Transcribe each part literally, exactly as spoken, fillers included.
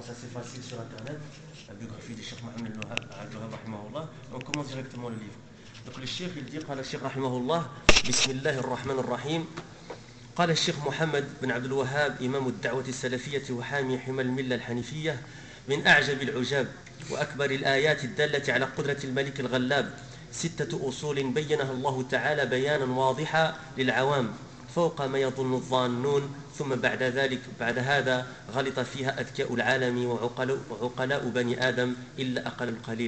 référence assez facile sur internet, la biographie du Cheikh Mohamed Abdul-Wahhab rahimahullah. On commence directement le livre. Donc le Cheikh il dit قال الشيخ رحمه الله بسم الله الرحمن الرحيم قال الشيخ محمد بن عبد الوهاب إمام الدعوة السلفية وحامي حمى الملة الحنيفية من أعجب العجاب وأكبر الآيات الدالة على قدرة الملك الغلاب ستة أصول بينها الله تعالى بيانا واضحا للعوام فوق ما يظن الظانون ثم بعد ذلك بعد هذا غلط فيها أذكياء العالم وعقلاء, وعقلاء بني آدم إلا أقل القليل.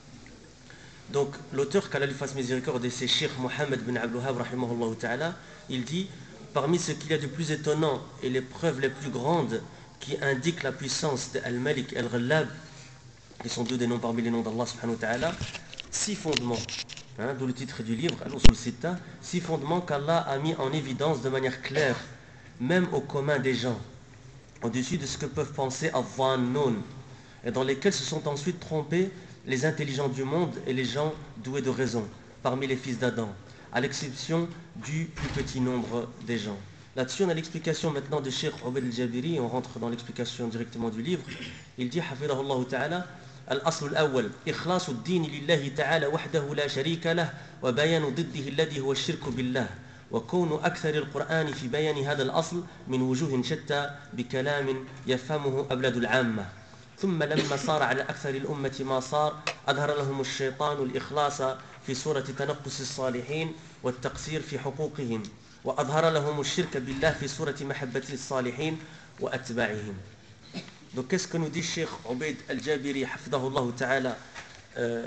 Donc l'auteur, qu'Allah lui fasse miséricorde, c'est Cheikh Mohamed bin Abdul Wahhab rahimahullah ta'ala, il dit parmi ce qu'il y a de plus étonnant et les preuves les plus grandes qui indiquent la puissance de Al-Malik et Al-Ghallab, qui sont deux des noms parmi les noms d'Allah subhanahu wa ta'ala, six fondements, hein, d'où le titre du livre, Al-Usul Sitta, six fondements qu'Allah a mis en évidence de manière claire, même au commun des gens, au-dessus de ce que peuvent penser Al-Dhannun, et dans lesquels se sont ensuite trompés les intelligents du monde et les gens doués de raison, parmi les fils d'Adam, à l'exception du plus petit nombre des gens. Là-dessus, on a l'explication maintenant de Cheikh Ubayd al-Jabiri, on rentre dans l'explication directement du livre. Il dit, hafidahullah ta'ala, الأصل الأول إخلاص الدين لله تعالى وحده لا شريك له وبيان ضده الذي هو الشرك بالله وكون أكثر القرآن في بيان هذا الأصل من وجوه شتى بكلام يفهمه أبلد العامة ثم لما صار على أكثر الأمة ما صار أظهر لهم الشيطان الإخلاص في سورة تنقص الصالحين والتقصير في حقوقهم وأظهر لهم الشرك بالله في سورة محبة الصالحين وأتباعهم. Donc qu'est-ce que nous dit Cheikh Ubayd al-Jabiri hafidahullah ta'ala euh,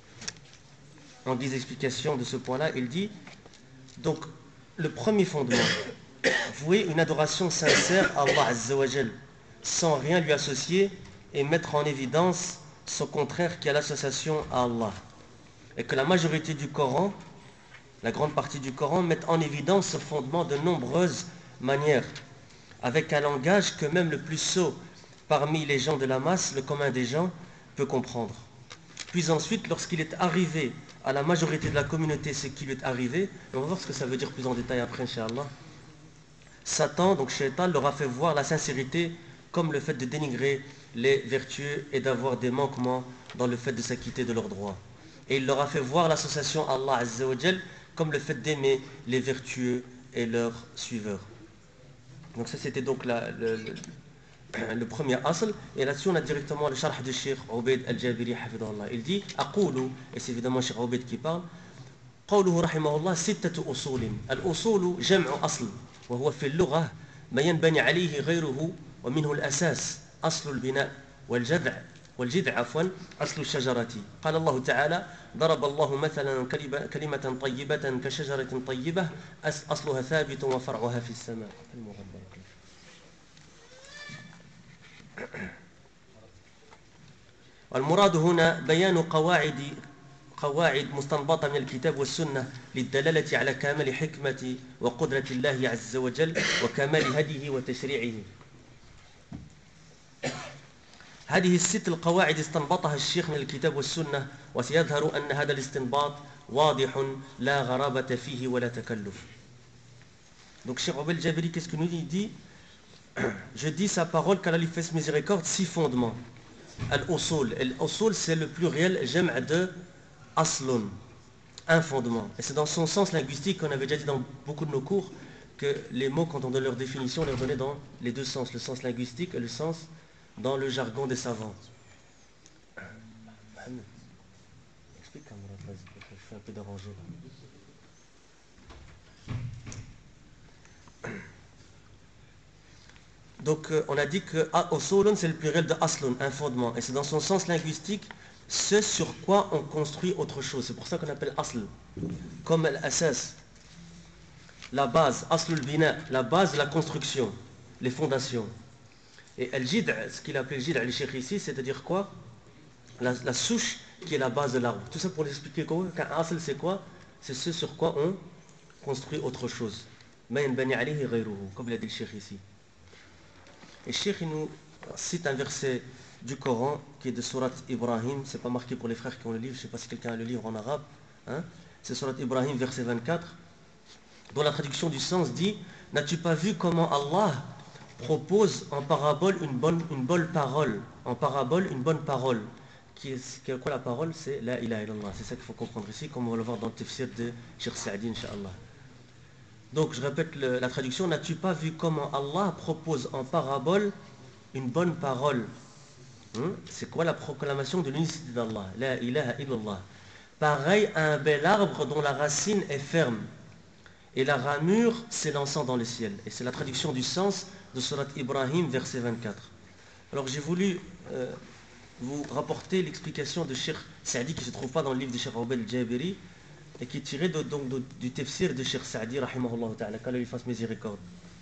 en dix explications de ce point-là? Il dit donc le premier fondement, vouer une adoration sincère à Allah Azza wa Jal sans rien lui associer et mettre en évidence son contraire qui est l'association à Allah, et que la majorité du Coran, la grande partie du Coran, mettent en évidence ce fondement de nombreuses manières, avec un langage que même le plus sot parmi les gens de la masse, le commun des gens, peut comprendre. Puis ensuite, lorsqu'il est arrivé à la majorité de la communauté ce qui lui est arrivé, on va voir ce que ça veut dire plus en détail après, Inch'Allah. Satan, donc Shaitan, leur a fait voir la sincérité comme le fait de dénigrer les vertueux et d'avoir des manquements dans le fait de s'acquitter de leurs droits. Et il leur a fait voir l'association à Allah Azza wa Jal comme le fait d'aimer les vertueux et leurs suiveurs. Donc ça c'était donc la, le, le, le premier asl. Et là-dessus on a directement le sharh du Cheikh Ubayd al-Jabiri hafidahullah. Il dit Aqulu, et c'est évidemment Cheikh Ubayd qui parle, قوله رحمه الله ستة أصول الأصول جمع أصل وهو في اللغة ما ينبني عليه غيره ومنه الأساس أصل البناء والجذع والجذع عفوا أصل الشجرة قال الله تعالى ضرب الله مثلا كلمة طيبة كشجرة طيبة أصلها ثابت وفرعها في السماء. والمراد هنا بيان قواعد قواعد مستنبطة من الكتاب والسنة للدلالة على كمال حكمة وقدرة الله عز وجل وكمال هديه وتشريعه. هذه الست القواعد استنبطها الشيخ من الكتاب والسنة وسيظهر أن هذا الاستنباط واضح لا غرابة فيه ولا تكلف. Donc Cheikh Ubayd al-Jabiri, qu'est-ce que nous dit? Je dis sa parole qu'Allah lui fasse miséricorde, six fondements. Al-Usul. Al-Usul c'est le pluriel jam' de aslun, un fondement. Et c'est dans son sens linguistique qu'on avait déjà dit dans beaucoup de nos cours que les mots, quand on donne leur définition, on les redonnait dans les deux sens, le sens linguistique et le sens dans le jargon des savants. Explique comme je suis un peu dérangé là. Donc euh, on a dit que usulun c'est le pluriel de aslun, un fondement, et c'est dans son sens linguistique ce sur quoi on construit autre chose. C'est pour ça qu'on appelle asl, comme l'asas, la base, aslul bina, la base de la construction, les fondations. Et al-jid', ce qu'il appelle le jid' le cheikh ici, c'est-à-dire quoi? la, la souche qui est la base de l'arbre. Tout ça pour l'expliquer quoi? Qu'un asl c'est quoi? C'est ce sur quoi on construit autre chose. Ma yanbani alayhi ghayruhu, comme l'a dit le cheikh ici. Et le cheikh il nous cite un verset du Coran qui est de Surat Ibrahim, c'est pas marqué pour les frères qui ont le livre, je ne sais pas si quelqu'un a le livre en arabe, hein? C'est Surat Ibrahim verset vingt-quatre, dont la traduction du sens dit: n'as-tu pas vu comment Allah propose en parabole une bonne, une bonne parole en parabole une bonne parole. Qui est, qui est quoi la parole? C'est la ilaha illallah. C'est ça qu'il faut comprendre ici, comme on va le voir dans le tafsir de Cheikh Saadi, Inch'Allah. Donc, je répète le, la traduction. N'as-tu pas vu comment Allah propose en parabole une bonne parole? Hum? C'est quoi la proclamation de l'unicité d'Allah? La ilaha illallah. Pareil à un bel arbre dont la racine est ferme et la ramure s'élançant dans le ciel. Et c'est la traduction du sens de Surat Ibrahim, verset vingt-quatre. Alors j'ai voulu euh, vous rapporter l'explication de Cheikh Saadi qui ne se trouve pas dans le livre de Cheikh Ubayd al-Jabiri et qui est tiré de, donc, de, du tafsir de Cheikh Saadi, rahimahullah ta'ala, qu'Allah lui fasse miséricorde.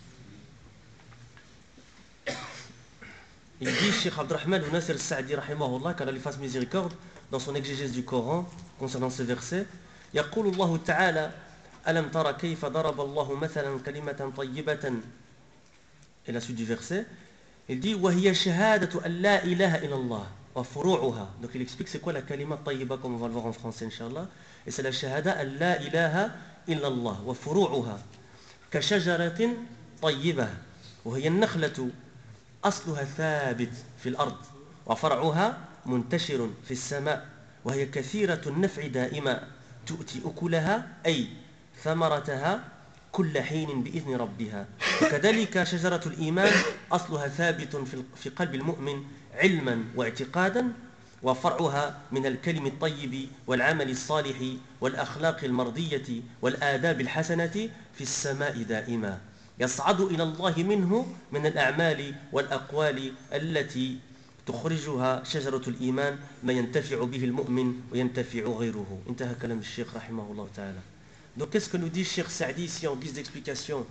Il dit, Cheikh Abdurrahman ibn Nasir al-Sa'di, rahimahullah, qu'Allah lui fasse miséricorde, dans son exégèse du Coran, concernant ce verset, يقول الله تعالى ألم ترى كيف ضرب الله مثلا كلمة طيبة. Et la suite du verset, il dit وهي شهادة أن لا إله إلا الله وفروعها. Donc il explique c'est quoi la kalima طيبة, comme on va le voir en français, Inch'Allah. Et c'est la shahada أن لا إله إلا الله وفروعها كشجرة طيبة وهي النخلة أصلها ثابت في الأرض وفرعها منتشر في السماء وهي كثيرة النفع دائما تؤتي أكلها أي ثمرتها كل حين بإذن ربها. وكذلك شجرة الإيمان أصلها ثابت في قلب المؤمن علما واعتقادا وفرعها من الكلم الطيب والعمل الصالح والأخلاق المرضية والآداب الحسنة في السماء دائما يصعد إلى الله منه من الأعمال والأقوال التي تخرجها شجرة الإيمان ما ينتفع به المؤمن وينتفع غيره. انتهى كلام الشيخ رحمه الله تعالى. Donc qu'est-ce que nous dit Cheikh Saadi ici en guise d'explication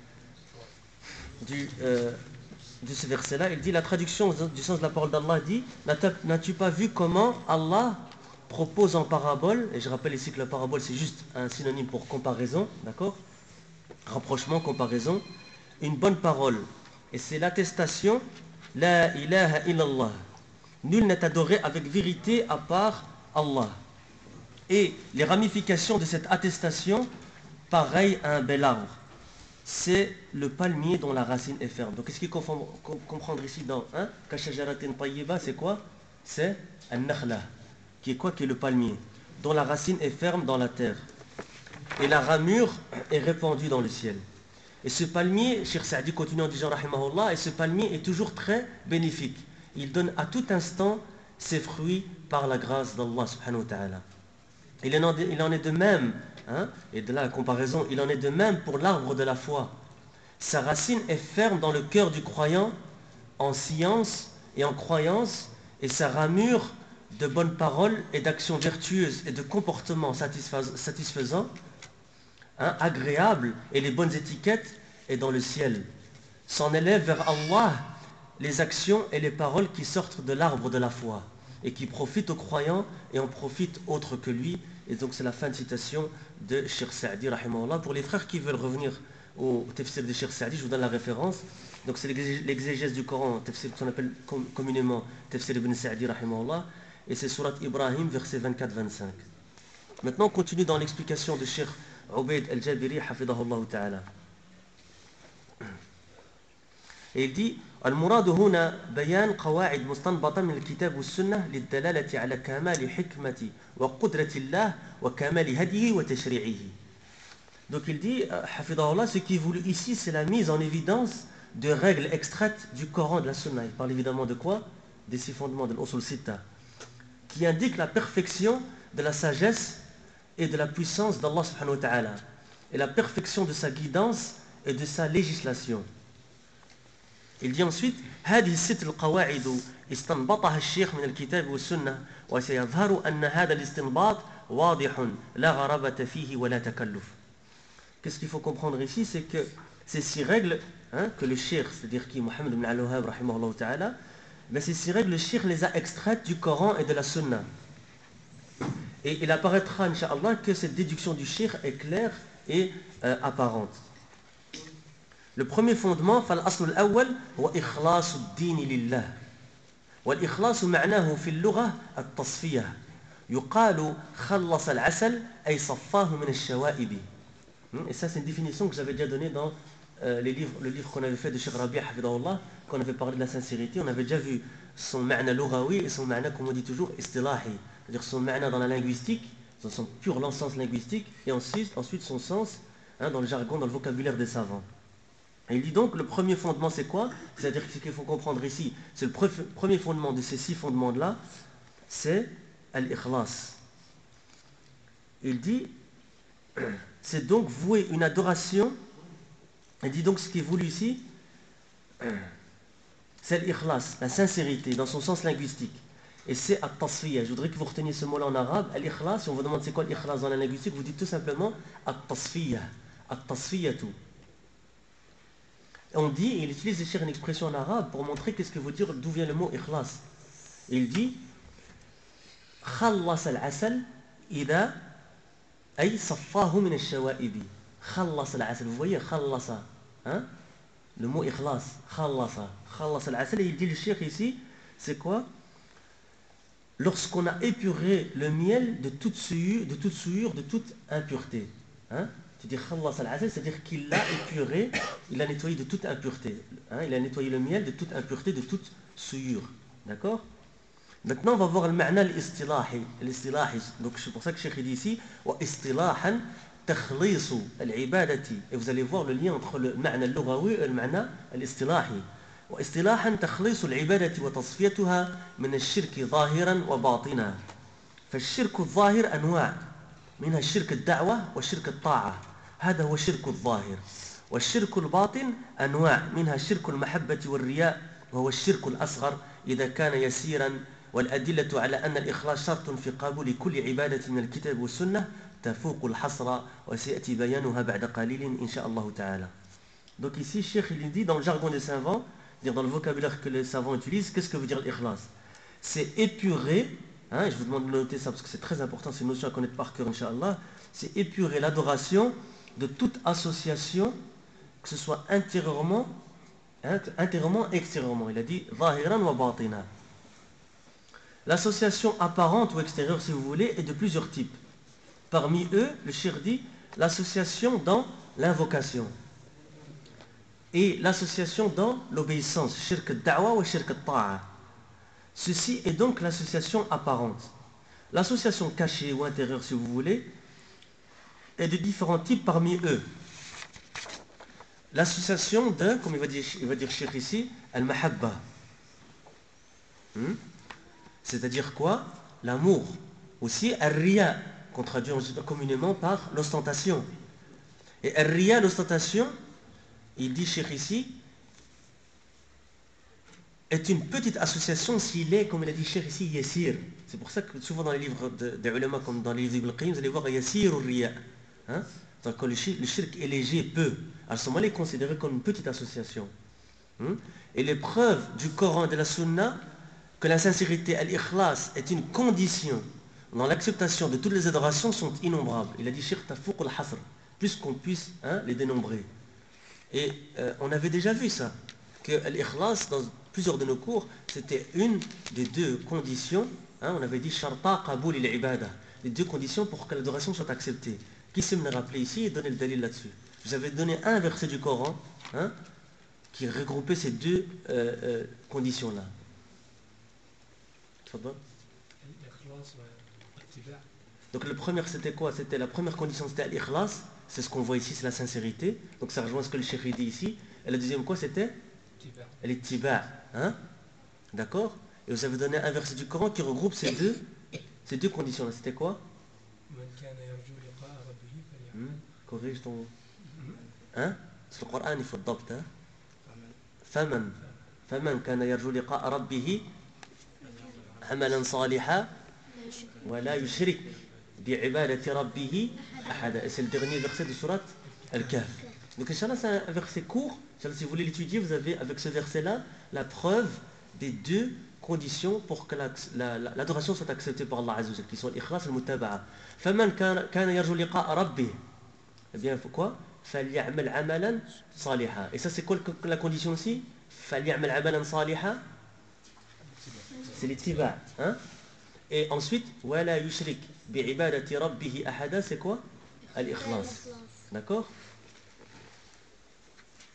du, euh, de ce verset-là? Il dit, la traduction du sens de la parole d'Allah dit, n'as-tu pas vu comment Allah propose en parabole, et je rappelle ici que la parabole c'est juste un synonyme pour comparaison, d'accord, rapprochement, comparaison, une bonne parole, et c'est l'attestation la ilaha illallah, nul n'est adoré avec vérité à part Allah. Et les ramifications de cette attestation, pareil à un bel arbre, c'est le palmier dont la racine est ferme. Donc qu'est-ce qu'il faut comprendre ici dans hein, Kashajaratin tayyiba, c'est quoi? C'est un nakhla, qui est quoi? Qui est le palmier, dont la racine est ferme dans la terre. Et la ramure est répandue dans le ciel. Et ce palmier, Cheikh Saadi continue en disant rahimahullah, et ce palmier est toujours très bénéfique. Il donne à tout instant ses fruits par la grâce d'Allah subhanahu wa ta'ala. Il en, il en est de même, hein, et de là la comparaison, il en est de même pour l'arbre de la foi. Sa racine est ferme dans le cœur du croyant, en science et en croyance, et sa ramure de bonnes paroles et d'actions vertueuses et de comportements satisfaisants, hein, agréables, et les bonnes étiquettes est dans le ciel. S'en élève vers Allah les actions et les paroles qui sortent de l'arbre de la foi et qui profitent aux croyants et en profitent autres que lui. Et donc c'est la fin de citation de Cheikh Saadi rahimahullah. Pour les frères qui veulent revenir au tafsir de Cheikh Saadi, je vous donne la référence. Donc c'est l'exégèse du Coran, tafsir qu'on appelle communément tafsir ibn Saadi rahimahullah, et c'est surat Ibrahim verset vingt-quatre vingt-cinq. Maintenant on continue dans l'explication de Cheikh Ubayd al-Jabiri hafidahullah ta'ala. Et il dit المراد هنا بيان قواعد مستنبطة من الكتاب والسنة للدلالة على كمال حكمة وقدرة الله وكمال هديه وتشريعه. Donc il dit, hafidahullah, ce qui est voulu ici, c'est la mise en évidence de règles extraites du Coran, de la Sunna. Il parle évidemment de quoi? Des six fondements de l'Usul Sitta, qui indiquent la perfection de la sagesse et de la puissance d'Allah subhanahu wa ta'ala, et la perfection de sa guidance et de sa législation. Il dit ensuite هذه الست القواعد استنبطها الشيخ من الكتاب والسنة وسيظهر أن هذا الاستنباط واضح لا غرابة فيه ولا تكلف. Qu'est-ce qu'il faut comprendre ici, c'est que ces six règles, hein, que le cheikh, c'est-à-dire qui Mohammed ibn al-Wahhab rahimahullah ta'ala, mais ces six règles, le cheikh les a extraites du Coran et de la Sunna. Et il apparaîtra, Inch'Allah, que cette déduction du cheikh est claire et euh, apparente. Le premier fondement, فالأصل الأول هو إخلاص الدين لله. والإخلاص معناه في اللغة التصفية. يقال خلص العسل أي صفاه من الشوائب. Et ça, c'est une définition que j'avais déjà donnée dans euh, les livres, le livre qu'on avait fait de Cheikh Rabi' Hafidahullah, qu'on avait parlé de la sincérité, on avait déjà vu son ma'na lughawi et son ma'na, comme on dit toujours, istilahi. C'est-à-dire son ma'na dans la linguistique, dans son pur sens linguistique, et ensuite, ensuite son sens hein, dans le jargon, dans le vocabulaire des savants. Et il dit donc, le premier fondement c'est quoi? C'est-à-dire ce qu'il faut comprendre ici, c'est le premier fondement de ces six fondements-là, c'est al-ikhlas. Il dit, c'est donc vouer une adoration, il dit donc ce qui est voulu ici, c'est l'ikhlas, la sincérité, dans son sens linguistique. Et c'est at-tasfiya. Je voudrais que vous reteniez ce mot-là en arabe, al-ikhlas. Si on vous demande c'est quoi l'ikhlas dans la linguistique, vous dites tout simplement at-tasfiya, at-tasfiyatu. On dit, et il utilise ici une expression en arabe pour montrer qu'est-ce que veut dire, d'où vient le mot ikhlas. Il dit, khallas al-asal ida ay saffahu min al-shawaibi. Khallas al-asal, vous voyez, khallasa, hein? Le mot ikhlas, khallasa, khallasa al-asal, et il dit le cheikh ici, c'est quoi? Lorsqu'on a épuré le miel de toute souillure, de toute, souillure, de toute impureté. Hein? Tu dis khallas al-asal, c'est-à-dire qu'il l'a épuré, il l'a nettoyé de toute impureté. Hein? Il a nettoyé le miel de toute impureté, de toute souillure. D'accord? Maintenant, on va voir le ma'na al-istilahi. L'istilahi. Donc, c'est pour ça que le cheikh dit ici, wa istilahan takhlisu al-ibadati. Et vous allez voir le lien entre le ma'na al-lughawi et le ma'na al-istilahi. واصطلاحا تخليص العبادة وتصفيتها من الشرك ظاهرا وباطنا فالشرك الظاهر أنواع منها الشرك الدعوة والشرك الطاعة هذا هو الشرك الظاهر والشرك الباطن أنواع منها الشرك المحبة والرياء وهو الشرك الأصغر إذا كان يسيرا والأدلة على أن الإخلاص شرط في قبول كل عبادة من الكتاب والسنة تفوق الحصر وسيأتي بيانها بعد قليل إن شاء الله تعالى. Donc ici, Cheikh il dit dans le jargon des savants, dans le vocabulaire que les savants utilisent, qu'est-ce que veut dire l'ikhlas? C'est épurer, hein, je vous demande de noter ça parce que c'est très important, c'est une notion à connaître par cœur, Inch'Allah, c'est épurer l'adoration de toute association, que ce soit intérieurement, hein, intérieurement et extérieurement. Il a dit zahiran wa batina. L'association apparente ou extérieure, si vous voulez, est de plusieurs types. Parmi eux, le cheikh dit l'association dans l'invocation. Et l'association dans l'obéissance, shirk al-da'wa ou shirk al-ta'a. Ceci est donc l'association apparente. L'association cachée ou intérieure, si vous voulez, est de différents types parmi eux. L'association de, comme il va dire, il va dire Cheikh ici, al-mahabba. Hmm? C'est-à-dire quoi? L'amour. Aussi, al-riya, qu'on traduit communément par l'ostentation. Et al-riya, l'ostentation, il dit Cheikh ici, est une petite association s'il est, comme il a dit Cheikh ici, yassir. C'est pour ça que souvent dans les livres des ulama, comme dans les livres d'Ibn al-Qayyim, vous allez voir yassir ou riya. Hein? Donc quand le shirk, le shirk est léger, peu, à ce moment-là, il est considéré comme une petite association. Hein? Et les preuves du Coran et de la Sunna, que la sincérité, al-ikhlas, est une condition dans l'acceptation de toutes les adorations, sont innombrables. Il a dit Cheikh tafouq al-hasr, plus qu'on puisse hein, les dénombrer. Et euh, on avait déjà vu ça, que l'ikhlas, dans plusieurs de nos cours, c'était une des deux conditions, hein, on avait dit sharta qaboul il-ibada, les deux conditions pour que l'adoration soit acceptée. Qui sait me le rappeler ici et donner le dalil là-dessus? Je vous avais donné un verset du Coran hein, qui regroupait ces deux euh, euh, conditions-là. Donc le premier c'était quoi? C'était la première condition, c'était l'ikhlas. C'est ce qu'on voit ici, c'est la sincérité. Donc ça rejoint ce que le cheikh dit ici. Et la deuxième quoi c'était? L'ittiba'. Hein? D'accord? Et vous avez donné un verset du Coran qui regroupe ces deux, ces deux conditions-là. C'était quoi? Hmm? Corrige ton... Hein? C'est le Coran, il faut le dabt. Hein? Faman. Faman kana yarju liqa'a rabbihi amalan saliha wa la yushrik bi'ibadati rabbihi. Et c'est le dernier verset de Surat Al-Kahf. Donc, Inch'Allah, c'est un verset court. Inch'Allah, si vous voulez l'étudier, vous avez avec ce verset-là la preuve des deux conditions pour que l'adoration soit acceptée par Allah Azza wa Jalla, qui sont l'ikhlas et le mutaba'a. Faman kana yarju liqa'a rabbih. Eh bien, il faut quoi? Faly'amal amalan saliha. Et ça, c'est quoi la condition aussi? Faly'amal amalan saliha. C'est l'ittiba'. Hein? Et ensuite, wala yushrik bi'ibadati rabbihi ahada, c'est quoi? Al-ikhlas. D'accord?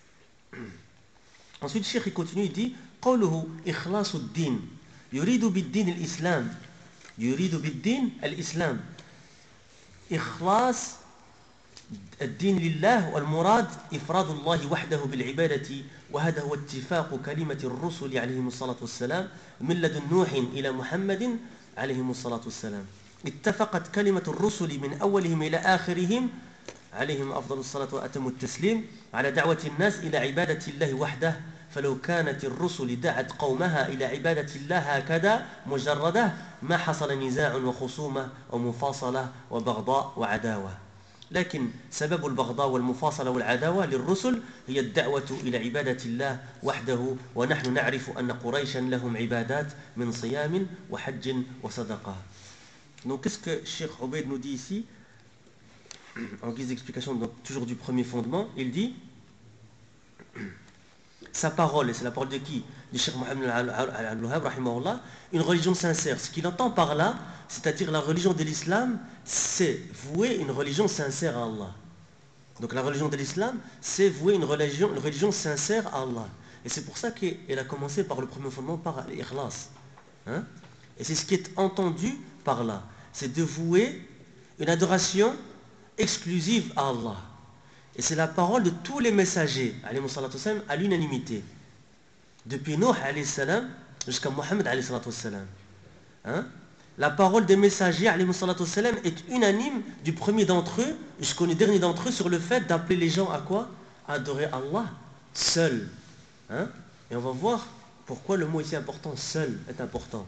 Ensuite, Cheikh il continue, il dit قوله إخلاص الدين يريد بالدين الإسلام يريد بالدين الإسلام إخلاص الدين لله والمراد إفراد الله وحده بالعبادة وهذا هو اتفاق كلمة الرسل عليهم الصلاة والسلام من لدن نوح إلى محمد عليهم الصلاة والسلام اتفقت كلمة الرسل من أولهم إلى آخرهم عليهم أفضل الصلاة وأتم التسليم على دعوة الناس إلى عبادة الله وحده فلو كانت الرسل دعت قومها إلى عبادة الله هكذا مجردة ما حصل نزاع وخصومة ومفاصلة وبغضاء وعداوة لكن سبب البغضاء والمفاصلة والعداوة للرسل هي الدعوة إلى عبادة الله وحده ونحن نعرف أن قريشا لهم عبادات من صيام وحج وصدقة. Donc qu'est-ce que Cheikh Obeid nous dit ici en guise d'explication donc, toujours du premier fondement, il dit sa parole, et c'est la parole de qui? Du Cheikh Mohammed al-Wahhab rahimahullah, une religion sincère. Ce qu'il entend par là, c'est-à-dire la religion de l'islam, c'est vouer une religion sincère à Allah. Donc la religion de l'islam, c'est vouer une religion, une religion sincère à Allah. Et c'est pour ça qu'elle a commencé par le premier fondement, par l'ikhlas. Hein? Et c'est ce qui est entendu par là. C'est de vouer une adoration exclusive à Allah. Et c'est la parole de tous les messagers, alayhi salatu wassalam, à l'unanimité. Depuis Nuh, alayhi salam, jusqu'à Mohammed, alayhi salatu wassalam. Hein? La parole des messagers, alayhi salatu wassalam, est unanime du premier d'entre eux jusqu'au dernier d'entre eux sur le fait d'appeler les gens à quoi? À adorer Allah seul. Hein? Et on va voir pourquoi le mot ici important, seul, est important.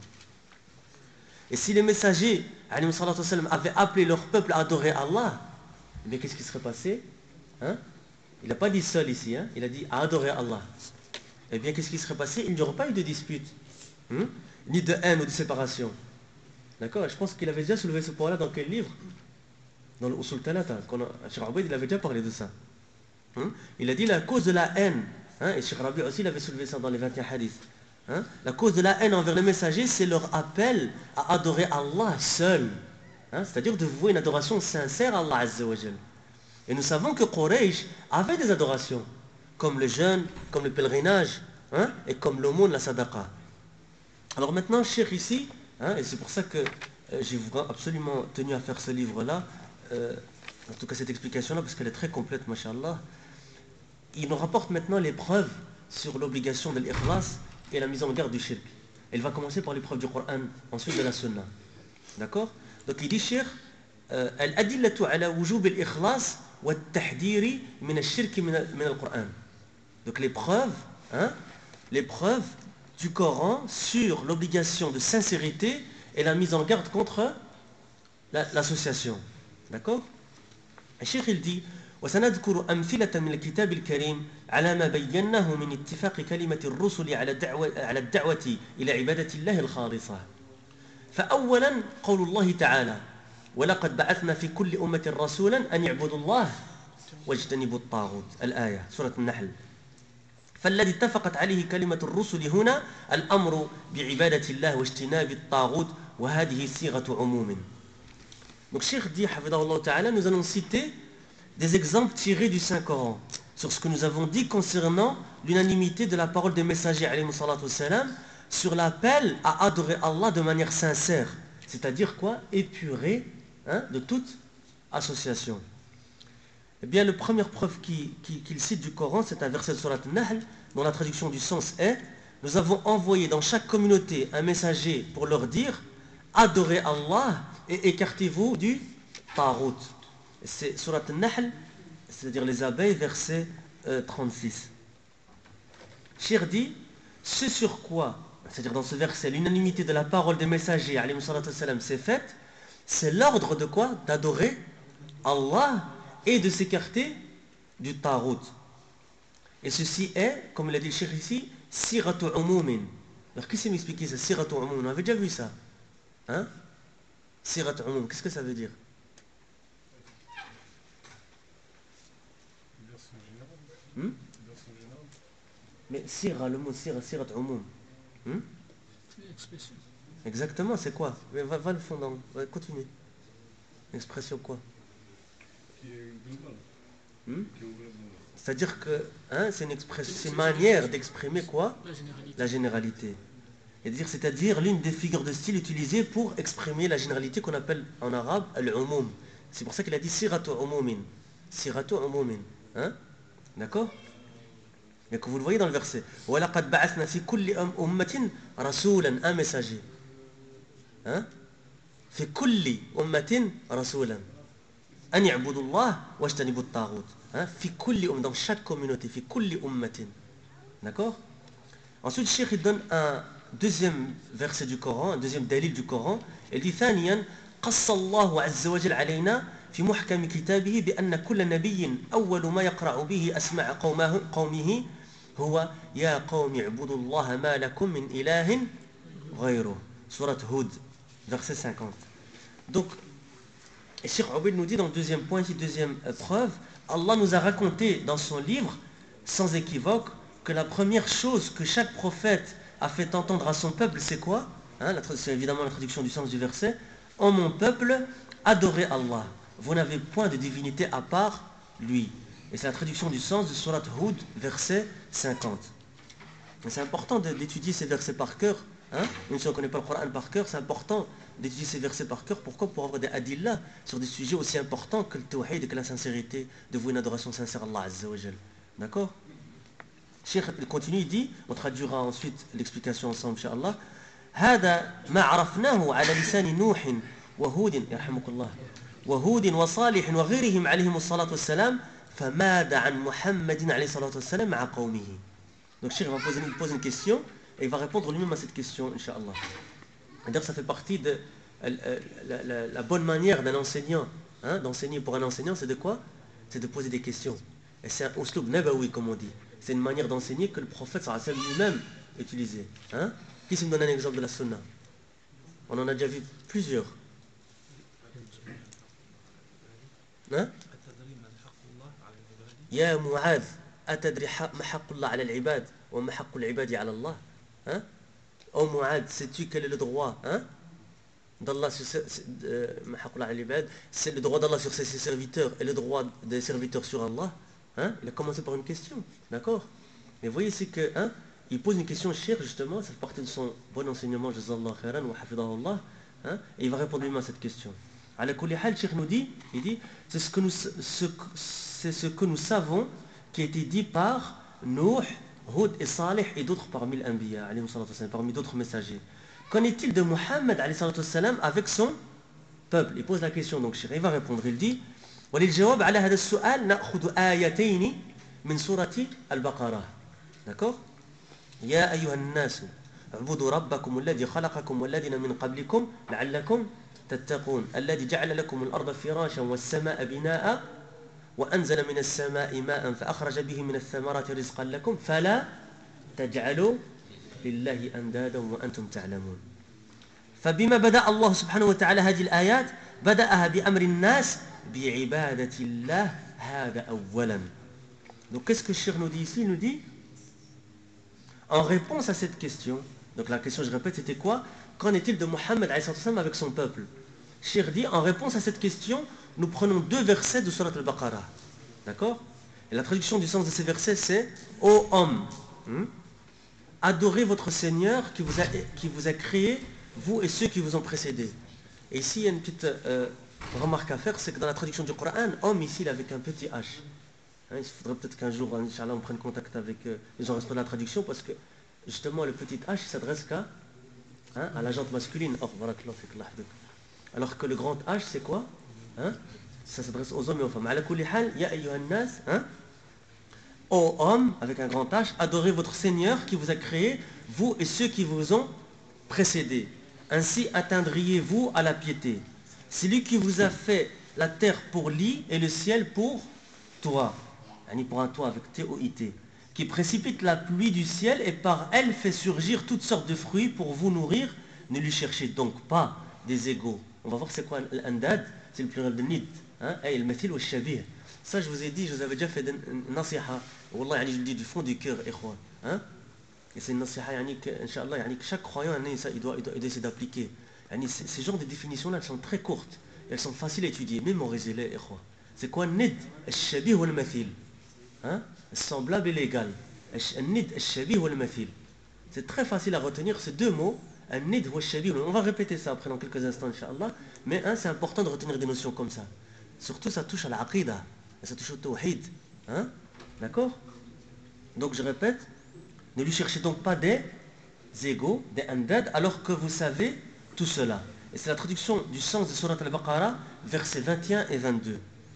Et si les messagers, alayhi salatu wassalam, avaient appelé leur peuple à adorer Allah, mais qu'est-ce qui serait passé? Hein? Il n'a pas dit seul ici, hein? Il a dit à adorer Allah. Eh bien, qu'est-ce qui serait passé? Il n'y aurait pas eu de dispute, hein? Ni de haine ou de séparation. D'accord? Je pense qu'il avait déjà soulevé ce point-là dans quel livre? Dans le Usul Thalatha. Cheikh Obeid, il avait déjà parlé de ça. Hein? Il a dit la cause de la haine, hein? Et Cheikh Rabi aussi, il avait soulevé ça dans les vingt et un hadiths. Hein? La cause de la haine envers les messagers, c'est leur appel à adorer Allah seul. Hein? C'est-à-dire de vouer une adoration sincère à Allah Azza wa Jal. Et nous savons que Quraysh avait des adorations, comme le jeûne, comme le pèlerinage, hein, et comme l'aumône, la sadaqa. Alors maintenant, Cheikh ici, hein, et c'est pour ça que euh, j'ai absolument tenu à faire ce livre-là, euh, en tout cas cette explication-là, parce qu'elle est très complète, mashallah. Il nous rapporte maintenant les preuves sur l'obligation de l'ikhlas et la mise en garde du shirk. Il va commencer par les preuves du Coran, ensuite de la Sunna. D'accord? Donc il dit, Cheikh, al-adillatu ala wujub al-ikhlas والتحذير من الشرك من القرآن. Donc les preuves, hein, les preuves du Coran sur l'obligation de sincérité et la mise en garde contre l'association. D'accord? Le Cheikh il dit وسنذكر أمثلة من الكتاب الكريم على ما بيناه من اتفاق كلمة الرسل على الدعوة على الدعوة إلى عبادة الله الخالصة. فأولا قول الله تعالى ولقد بعثنا في كل أمة رسولا أن يعبدوا الله واجتنبوا الطاغوت الآية سورة النحل. فالذي اتفقت عليه كلمة الرسل هنا الأمر بعبادة الله واجتناب الطاغوت وهذه صيغة عموم. Donc Cheikh dit حفظه الله تعالى, nous allons citer des exemples tirés du Saint-Coran sur ce que nous avons dit concernant l'unanimité de la parole des messagers alayhi salatu wassalam sur l'appel à adorer Allah de manière sincère, c'est-à-dire quoi? Épuré, hein, de toute association. Eh bien, la première preuve qu'il qui, qui cite du Coran, c'est un verset de Surat An-Nahl, dont la traduction du sens est « Nous avons envoyé dans chaque communauté un messager pour leur dire « Adorez Allah et écartez-vous du Tarout ». C'est Surat An-Nahl, c'est-à-dire les abeilles, verset euh, trente-six. Cheikh dit « Ce sur quoi, c'est-à-dire dans ce verset, l'unanimité de la parole des messagers, alayhi salatu wassalam, c'est faite, c'est l'ordre de quoi? D'adorer Allah et de s'écarter du Tarout. Et ceci est, comme l'a dit le Cheikh ici, Siratu Umumin. Alors, qui sait m'expliquer ça? Siratu Umumin, on avait déjà vu ça. Hein? Siratu Umumin, qu'est-ce que ça veut dire? Hmm? Mais Sira, le mot Sira, Sirat Umum. Hmm? Exactement, c'est quoi? Va, va le fondant, va, continue. Expression quoi? Qui est globale. Hmm? Qui est globale. C'est-à-dire que hein, c'est une, c'est une manière d'exprimer quoi? La généralité. La généralité. C'est-à-dire, c'est-à-dire l'une des figures de style utilisées pour exprimer la généralité qu'on appelle en arabe al-umum. C'est pour ça qu'il a dit siratu umumin. Siratu umumin. Hein? D'accord? Et que vous le voyez dans le verset. وَلَقَدْ بَعَثْنَا فِي كُلِّ أُمَّةٍ رَسُولًا un messager. Hein? في كل أمة رسولا أن يعبدوا الله واجتنبوا الطاغوت. في كل أمة, dans chaque communauté, في كل أمة. D'accord? Ensuite, le Cheikh il donne un deuxième verset du Coran, un deuxième dalil du Coran. Il dit ثانيا قص الله عز وجل علينا في محكم كتابه بأن كل نبي أول ما يقرأ به أسماء قومه, قومه هو يا قوم اعبدوا الله ما لكم من إله غيره. Surat Hud, verset cinquante. Donc, Cheikh Obeid nous dit dans le deuxième point, ici, deuxième preuve, Allah nous a raconté dans son livre, sans équivoque, que la première chose que chaque prophète a fait entendre à son peuple, c'est quoi? Hein, c'est évidemment la traduction du sens du verset. Ô mon peuple, adorez Allah. Vous n'avez point de divinité à part lui. Et c'est la traduction du sens de Surat Hud, verset cinquante. Mais c'est important d'étudier ces versets par cœur. Hein? Même si on ne connaît pas le Coran par cœur, c'est important d'étudier ces versets par cœur. Pourquoi? Pour avoir des adillas sur des sujets aussi importants que le tawhid et que la sincérité, de vouer une adoration sincère à Allah Azza wa Jal. D'accord? Cheikh continue, il dit, on traduira ensuite l'explication ensemble, Inch'Allah. هذا ما عرفناه على لسان نوح وهود يرحمك الله وهود وصالح وغيرهم عليهم الصلاة والسلام فماذا عن محمد عليه الصلاة والسلام مع قومه. Donc Cheikh va poser, il pose une question et il va répondre lui-même à cette question, Inch'Allah. D'ailleurs, ça fait partie de la, la, la, la bonne manière d'un enseignant, hein, d'enseigner pour un enseignant, c'est de quoi? C'est de poser des questions. Et c'est un uslub nabawi, comme on dit. C'est une manière d'enseigner que le prophète sallallahu alayhi wa sallam lui-même utilisait. Hein? Qui se me donne un exemple de la sunna? On en a déjà vu plusieurs. Hein? Ya Mu'adh, atadri ma haqqullah ala al-ibad wa ma haqqul ibadi ala Allah. Hein? Oh Mu'adh, sais-tu quel est le droit hein? d'Allah sur ses, euh, c'est le droit d'Allah sur ses, ses serviteurs et le droit des serviteurs sur Allah. Hein? Il a commencé par une question, d'accord? Mais vous voyez, c'est que hein, il pose une question chère justement, ça fait partie de son bon enseignement, Jazallah khairan wa hafidahullah, hein, et il va répondre lui-même à cette question. Ala kulli hal, Cheikh nous dit, il dit, c'est ce que nous, ce, c'est ce que nous savons qui a été dit par Nuh, Hud et Salih et d'autres parmi l'Anbiya, parmi d'autres messagers. Qu'en est-il de Muhammad avec son peuple? Il pose la question, donc Cheikh, il va répondre, il dit, وللجواب على هذا السؤال نأخذ آيتين من سورة البقرة. D'accord? يا أيها الناس اعبدوا ربكم الذي خلقكم والذين من قبلكم لعلكم تتقون الذي جعل لكم الأرض فراشا والسماء بناء وأنزل من السماء ماء فأخرج به من الثمرات رزقا لكم فلا تجعلوا لله أندادا وأنتم تعلمون. فبما بدأ الله سبحانه وتعالى هذه الآيات بدأها بأمر الناس بعبادة الله هذا أولا. Donc qu'est-ce que le Cheikh nous dit ici? Il nous dit en réponse à cette question, donc la question je répète c'était quoi? Qu'en est-il de Muhammad avec son peuple? Cheikh dit en réponse à cette question nous prenons deux versets de Surat al-Baqarah. D'accord? Et la traduction du sens de ces versets c'est ô homme, hmm? adorez votre Seigneur qui vous, a, qui vous a créé, vous et ceux qui vous ont précédé. Et ici il y a une petite euh, remarque à faire, c'est que dans la traduction du Coran, homme ici il est avec un petit H. Hein, il faudrait peut-être qu'un jour, Inch'Allah, on prenne contact avec euh, les gens responsables de la traduction parce que justement le petit H il s'adresse qu'à hein, à la jante masculine. Oh, alors que le grand H c'est quoi hein? Ça s'adresse aux hommes et aux femmes. Ala kulli hal, ya ayyuhan nas, hein? Ô hommes, avec un grand H, adorez votre Seigneur qui vous a créé, vous et ceux qui vous ont précédés. Ainsi atteindriez-vous à la piété. C'est lui qui vous a fait la terre pour lit et le ciel pour toit. Pour un toit avec T O I T. Qui précipite la pluie du ciel et par elle fait surgir toutes sortes de fruits pour vous nourrir. Ne lui cherchez donc pas des égaux. On va voir c'est quoi l'andad, c'est le pluriel de nid. Hein? Et le mathil ou le shabih. Ça je vous ai dit, je vous avais déjà fait une nasiha. Wallah, je le dis du fond du cœur, ikhwan. Hein? Et c'est une nasiha, Inch'Allah, que chaque croyant, il doit, il doit essayer d'appliquer. Ces, ces genres de définitions-là, elles sont très courtes. Elles sont faciles à étudier, mémorisez-les, ikhwan. C'est quoi nid, le shabih ou le mathil? hein, semblable et l'égal. An-nid, al-shabih ou al-mathil. C'est très facile à retenir ces deux mots. An-nid ou al-shabih. On va répéter ça après dans quelques instants, Inch'Allah. Mais hein, c'est important de retenir des notions comme ça. Surtout, ça touche à l'aqidah. Ça touche au tawhid. Hein? D'accord? Donc, je répète. Ne lui cherchez donc pas des égaux, des andad, alors que vous savez tout cela. Et c'est la traduction du sens de Surat al-Baqarah, versets vingt et un et vingt-deux.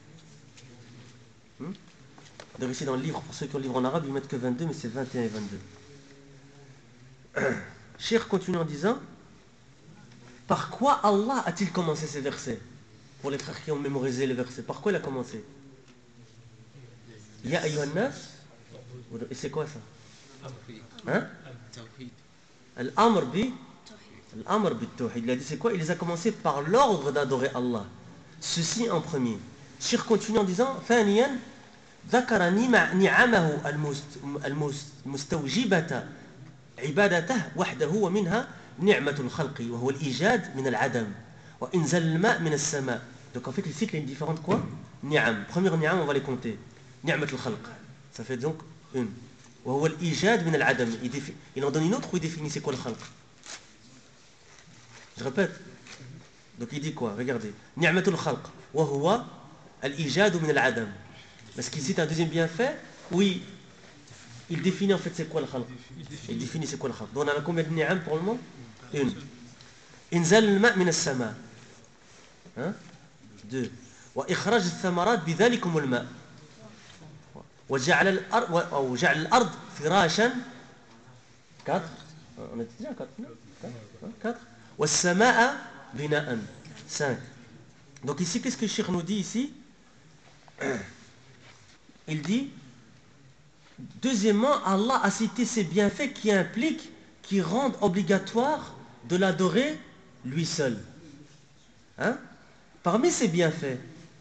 Hmm? Donc ici dans le livre, pour ceux qui ont le livre en arabe, ils mettent que vingt-deux, mais c'est vingt et un et vingt-deux. Cheikh continue en disant, par quoi Allah a-t-il commencé ces versets? Pour les frères qui ont mémorisé les versets, par quoi il a commencé? Ya ayyuhan nas. Et c'est quoi ça? Hein? Al-amr bi Al-amr bi tawhid. Il a dit c'est quoi? Il les a commencé par l'ordre d'adorer Allah. Ceci en premier. Cheikh continue en disant, ثانيا ذكر نعمه المستوجبة عبادته وحده ومنها نعمة الخلق وهو الإيجاد من العدم وإنزال الماء من السماء. Donc en fait il cite les différentes quoi? Ni'am. Première ni'am, on va les compter. نعمة الخلق. Ça fait donc une. وهو الإيجاد من العدم. Il en donne une autre ou il définit c'est quoi le khalq? Je répète. Donc il dit quoi? Regardez. نعمة الخلق وهو الإيجاد من العدم. Est-ce qu'il cite un deuxième bienfait? Oui. Il définit en fait c'est quoi le khalq. Il définit c'est quoi le khalq. Donc on a combien de ni'am pour le moment? Une. إنزال الماء من السماء. Hein? Deux. وإخراج الثمرات بذلكم الماء. وجعل الأرض أو جعل الأرض فراشا. quatre. On a dit déjà quatre. quatre. والسماء بناء. cinq. Donc ici qu'est-ce que le Cheikh nous dit ici? Il dit, deuxièmement, Allah a cité ces bienfaits qui impliquent, qui rendent obligatoire de l'adorer lui seul. Hein? Parmi ces bienfaits,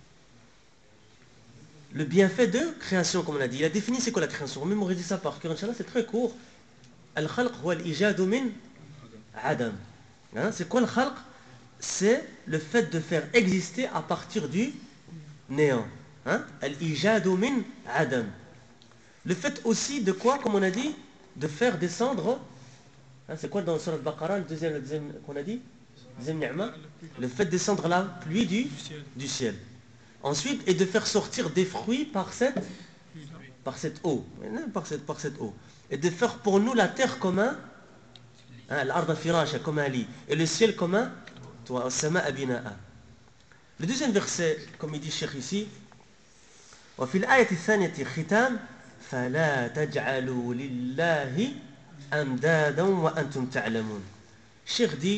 le bienfait de création, comme on a dit, il a défini c'est quoi la création. Mémorisez ça par cœur, Inch'Allah, c'est très court. Al-khalq huwa al-ijadu min adam. Hein? C'est quoi le khalq? C'est le fait de faire exister à partir du néant. Hein? Al-ijadu min adam. Le fait aussi de quoi, comme on a dit, de faire descendre, hein, c'est quoi dans Surat al-Baqarah, le deuxième, le deuxième qu'on a dit, le deuxième ni'ma, le fait de descendre la pluie du, du ciel. Ensuite, et de faire sortir des fruits par cette, par cette eau, par cette, par cette eau. Et de faire pour nous la terre comme un, hein, l'arda firasha, comme un lit, et le ciel comme un toit, as-sama'a bina'a. Le deuxième verset, comme il dit Cheikh ici, وفي الآية الثانية ختام فلا تجعلوا لله أندادا وأنتم تعلمون. Cheikh dit,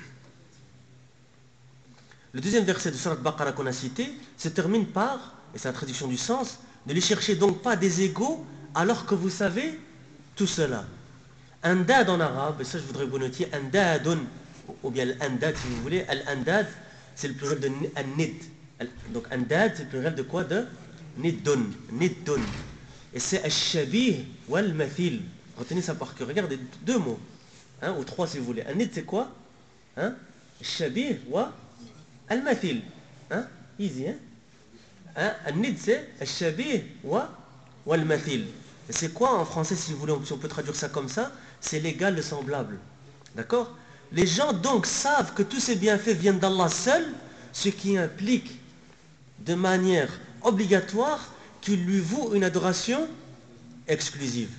le deuxième verset de Surat Baqarah qu'on a cité se termine par, et c'est la traduction du sens, ne les cherchez donc pas des égaux alors que vous savez tout cela. Andad en arabe, et ça je voudrais que vous notiez, andadun, ou bien l'andad si vous voulez, al-andad c'est le pluriel de an-nid. Donc andad c'est le pluriel de quoi? De niddun, niddun. Et c'est al-shabih ou al-mathil. Retenez ça par cœur. Regardez, deux mots, hein, ou trois si vous voulez. An-nid c'est quoi? Hein? Al-shabih ou al-mathil. Hein? Easy, hein? Hein? An-nid c'est al-shabih ou al-mathil. Et c'est quoi en français si vous voulez, si on peut traduire ça comme ça? C'est l'égal, le semblable. D'accord? Les gens donc savent que tous ces bienfaits viennent d'Allah seul, ce qui implique de manière obligatoire qu'il lui voue une adoration exclusive.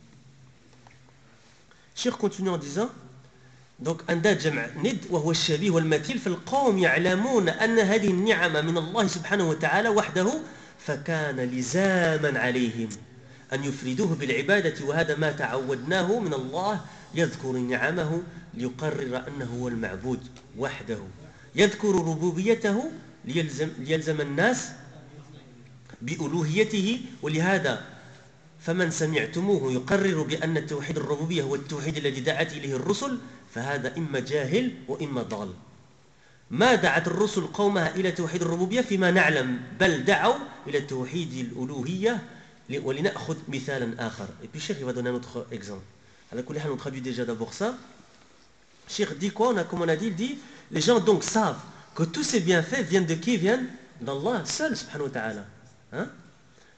Cheikh continue en disant, donc andad jam' nid wa huwa ash-shabih wal mathil fal qawm ya'lamun anna hadhihi an-ni'ama min Allah subhanahu wa ta'ala wahdahu fakana lizaman alayhim an yufriduhu bil ibadati wa hadha ma ta'awwadnahu min Allah يذكر نعمه ليقرر أنه هو المعبود وحده يذكر ربوبيته ليلزم, ليلزم الناس بألوهيته ولهذا فمن سمعتموه يقرر بأن توحيد الربوبية هو التوحيد الذي دعت إليه الرسل فهذا إما جاهل وإما ضال ما دعت الرسل قومها إلى توحيد الربوبية فيما نعلم بل دعوا إلى توحيد الألوهية ولنأخذ مثالا آخر. Et puis Cheikh il va donner un autre exemple. Alors, on traduit déjà d'abord ça. Cheikh dit quoi? On a, comme on a dit, il dit, les gens donc savent que tous ces bienfaits viennent de qui? Viennent d'Allah seul, subhanahu wa ta'ala. Hein?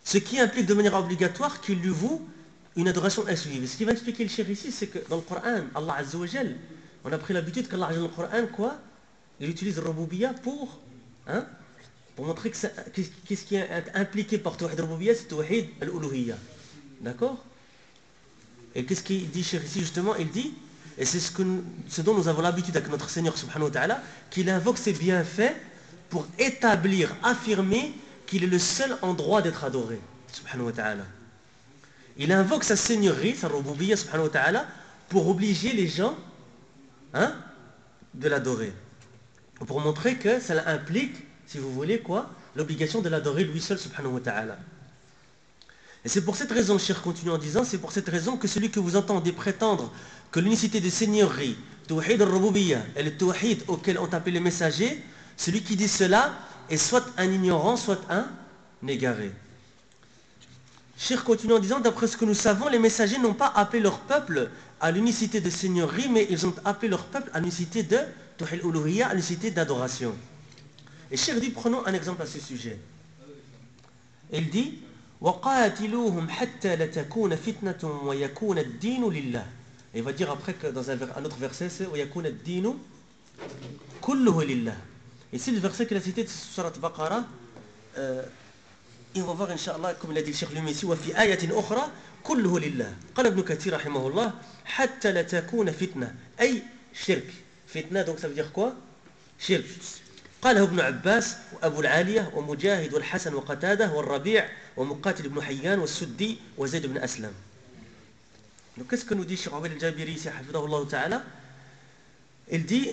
Ce qui implique de manière obligatoire qu'il lui voue une adoration exclusive. Ce qui va expliquer le cheikh ici, c'est que dans le Coran, Allah Azza wa Jal, on a pris l'habitude qu'Allah Azza wa Jal, dans le Coran, quoi, il utilise le Rububiyya pour, hein, pour montrer que qu'est-ce qui est impliqué par Tawhid al-Rububiyya, c'est Tawhid al-Uluhiyya. D'accord? Et qu'est-ce qu'il dit cheikh ici justement? Il dit, et c'est ce, que nous, ce dont nous avons l'habitude avec notre Seigneur subhanahu wa ta'ala, qu'il invoque ses bienfaits pour établir, affirmer qu'il est le seul en droit d'être adoré, subhanahu wa ta'ala. Il invoque sa seigneurie, sa rububiyya, subhanahu wa ta'ala, pour obliger les gens, hein, de l'adorer. Pour montrer que cela implique, si vous voulez quoi, l'obligation de l'adorer lui seul, subhanahu wa ta'ala. Et c'est pour cette raison, cheikh continue en disant, c'est pour cette raison que celui que vous entendez prétendre que l'unicité de seigneurie, Tawhid al-Rububiyya, et le Tawhid auquel ont appelé les messagers, celui qui dit cela est soit un ignorant, soit un égaré. Cheikh continue en disant, d'après ce que nous savons, les messagers n'ont pas appelé leur peuple à l'unicité de seigneurie, mais ils ont appelé leur peuple à l'unicité de Tawhid al-Uluhiyya, à l'unicité d'adoration. Et Cheikh dit, prenons un exemple à ce sujet. Il dit, وَقَاتِلُوهُمْ حَتَّى لَتَكُونَ فِتْنَةٌ وَيَكُونَ الدِّينُ لِلَّهِ. Et il va dire après que dans un, un autre verset, c'est وَيَكُونَ الدِّينُ كُلُّهُ لِلَّهِ. Ici, le verset qu'il a cité de Surat Baqarah, euh, et on va voir, Inch'Allah, comme l'a dit le Cheikh lui ici, وَفِي آيَةٍ أُخْرَى كُلُّهُ لِلَّهِ. قال ابن كثير رحمه الله حتى لا تكون فتنة أي شرك. فتنة, donc ça veut dire quoi? شرك. قاله ابن عباس وأبو العالية ومجاهد والحسن وقتادة والربيع ومقاتل بن حيان والسدي وزيد بن أسلم. Donc qu'est-ce que nous dit Cheikh Abel al-Jabiri ici, hafidahullah ta'ala? Il dit,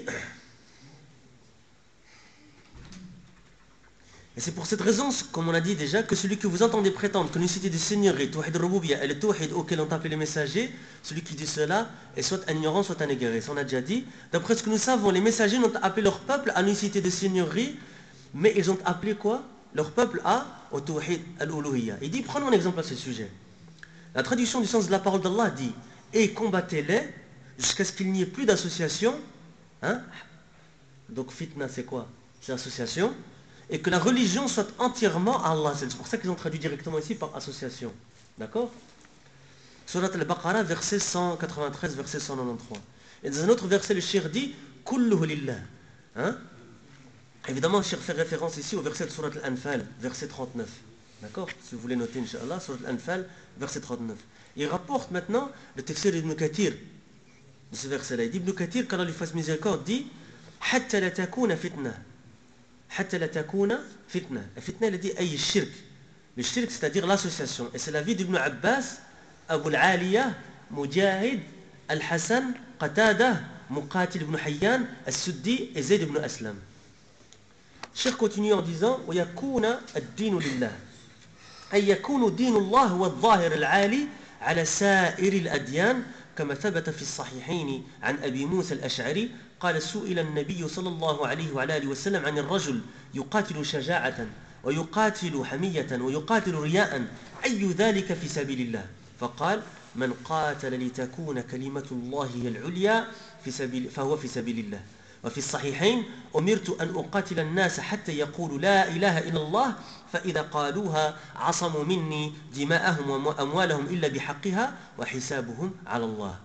et c'est pour cette raison, comme on a dit déjà, que celui que vous entendez prétendre que l'unicité de seigneurie, Tawhid al-Rububiyya, et le Tawhid auquel ont appelé les messagers, celui qui dit cela est soit un ignorant, soit un égaré. Ça on a déjà dit. D'après ce que nous savons, les messagers n'ont appelé leur peuple à l'unicité de seigneurie, mais ils ont appelé quoi? Leur peuple à au Tawhid al-Uluhiyya. Il dit, prenons un exemple à ce sujet. La traduction du sens de la parole d'Allah dit, et combattez-les jusqu'à ce qu'il n'y ait plus d'association. Hein? Donc fitna c'est quoi? C'est association. Et que la religion soit entièrement à Allah. C'est pour ça qu'ils ont traduit directement ici par association. D'accord? Surat al-Baqarah, verset cent quatre-vingt-treize, verset cent quatre-vingt-treize. Et dans un autre verset, le shir dit Kulluhu lillah. Hein? Évidemment, le shir fait référence ici au verset de Surat al-Anfal, verset trente-neuf. D'accord? Si vous voulez noter, Inch'Allah, Surat al-Anfal, verset trente-neuf. Il rapporte maintenant le tafsir d'Ibn Kathir de ce verset-là. Il dit Ibn Kathir, qu'Allah lui fasse miséricorde, dit Hatta la takuna fitna. حتى لا تكون فتنة. الفتنة il dit أي الشرك. Le shirk c'est-à-dire l'association. Et c'est l'avis d'Ibn Abbas, Abu al-Aliyah, Mujahid, Al-Hassan, Qatada, Muqatil ibn Hayyan, Al-Suddi et Zayd ibn Aslam. Cheikh continue en disant ويكون الدين لله. أي يكون دين الله هو الظاهر العالي على سائر الأديان كما ثبت في الصحيحين عن أبي موسى الأشعري قال سئل النبي صلى الله عليه وعلى آله وسلم عن الرجل يقاتل شجاعة ويقاتل حمية ويقاتل رياء أي ذلك في سبيل الله فقال من قاتل لتكون كلمة الله هي العليا في سبيل فهو في سبيل الله وفي الصحيحين أمرت أن أقاتل الناس حتى يقولوا لا إله إلا الله فإذا قالوها عصموا مني دماءهم وأموالهم إلا بحقها وحسابهم على الله.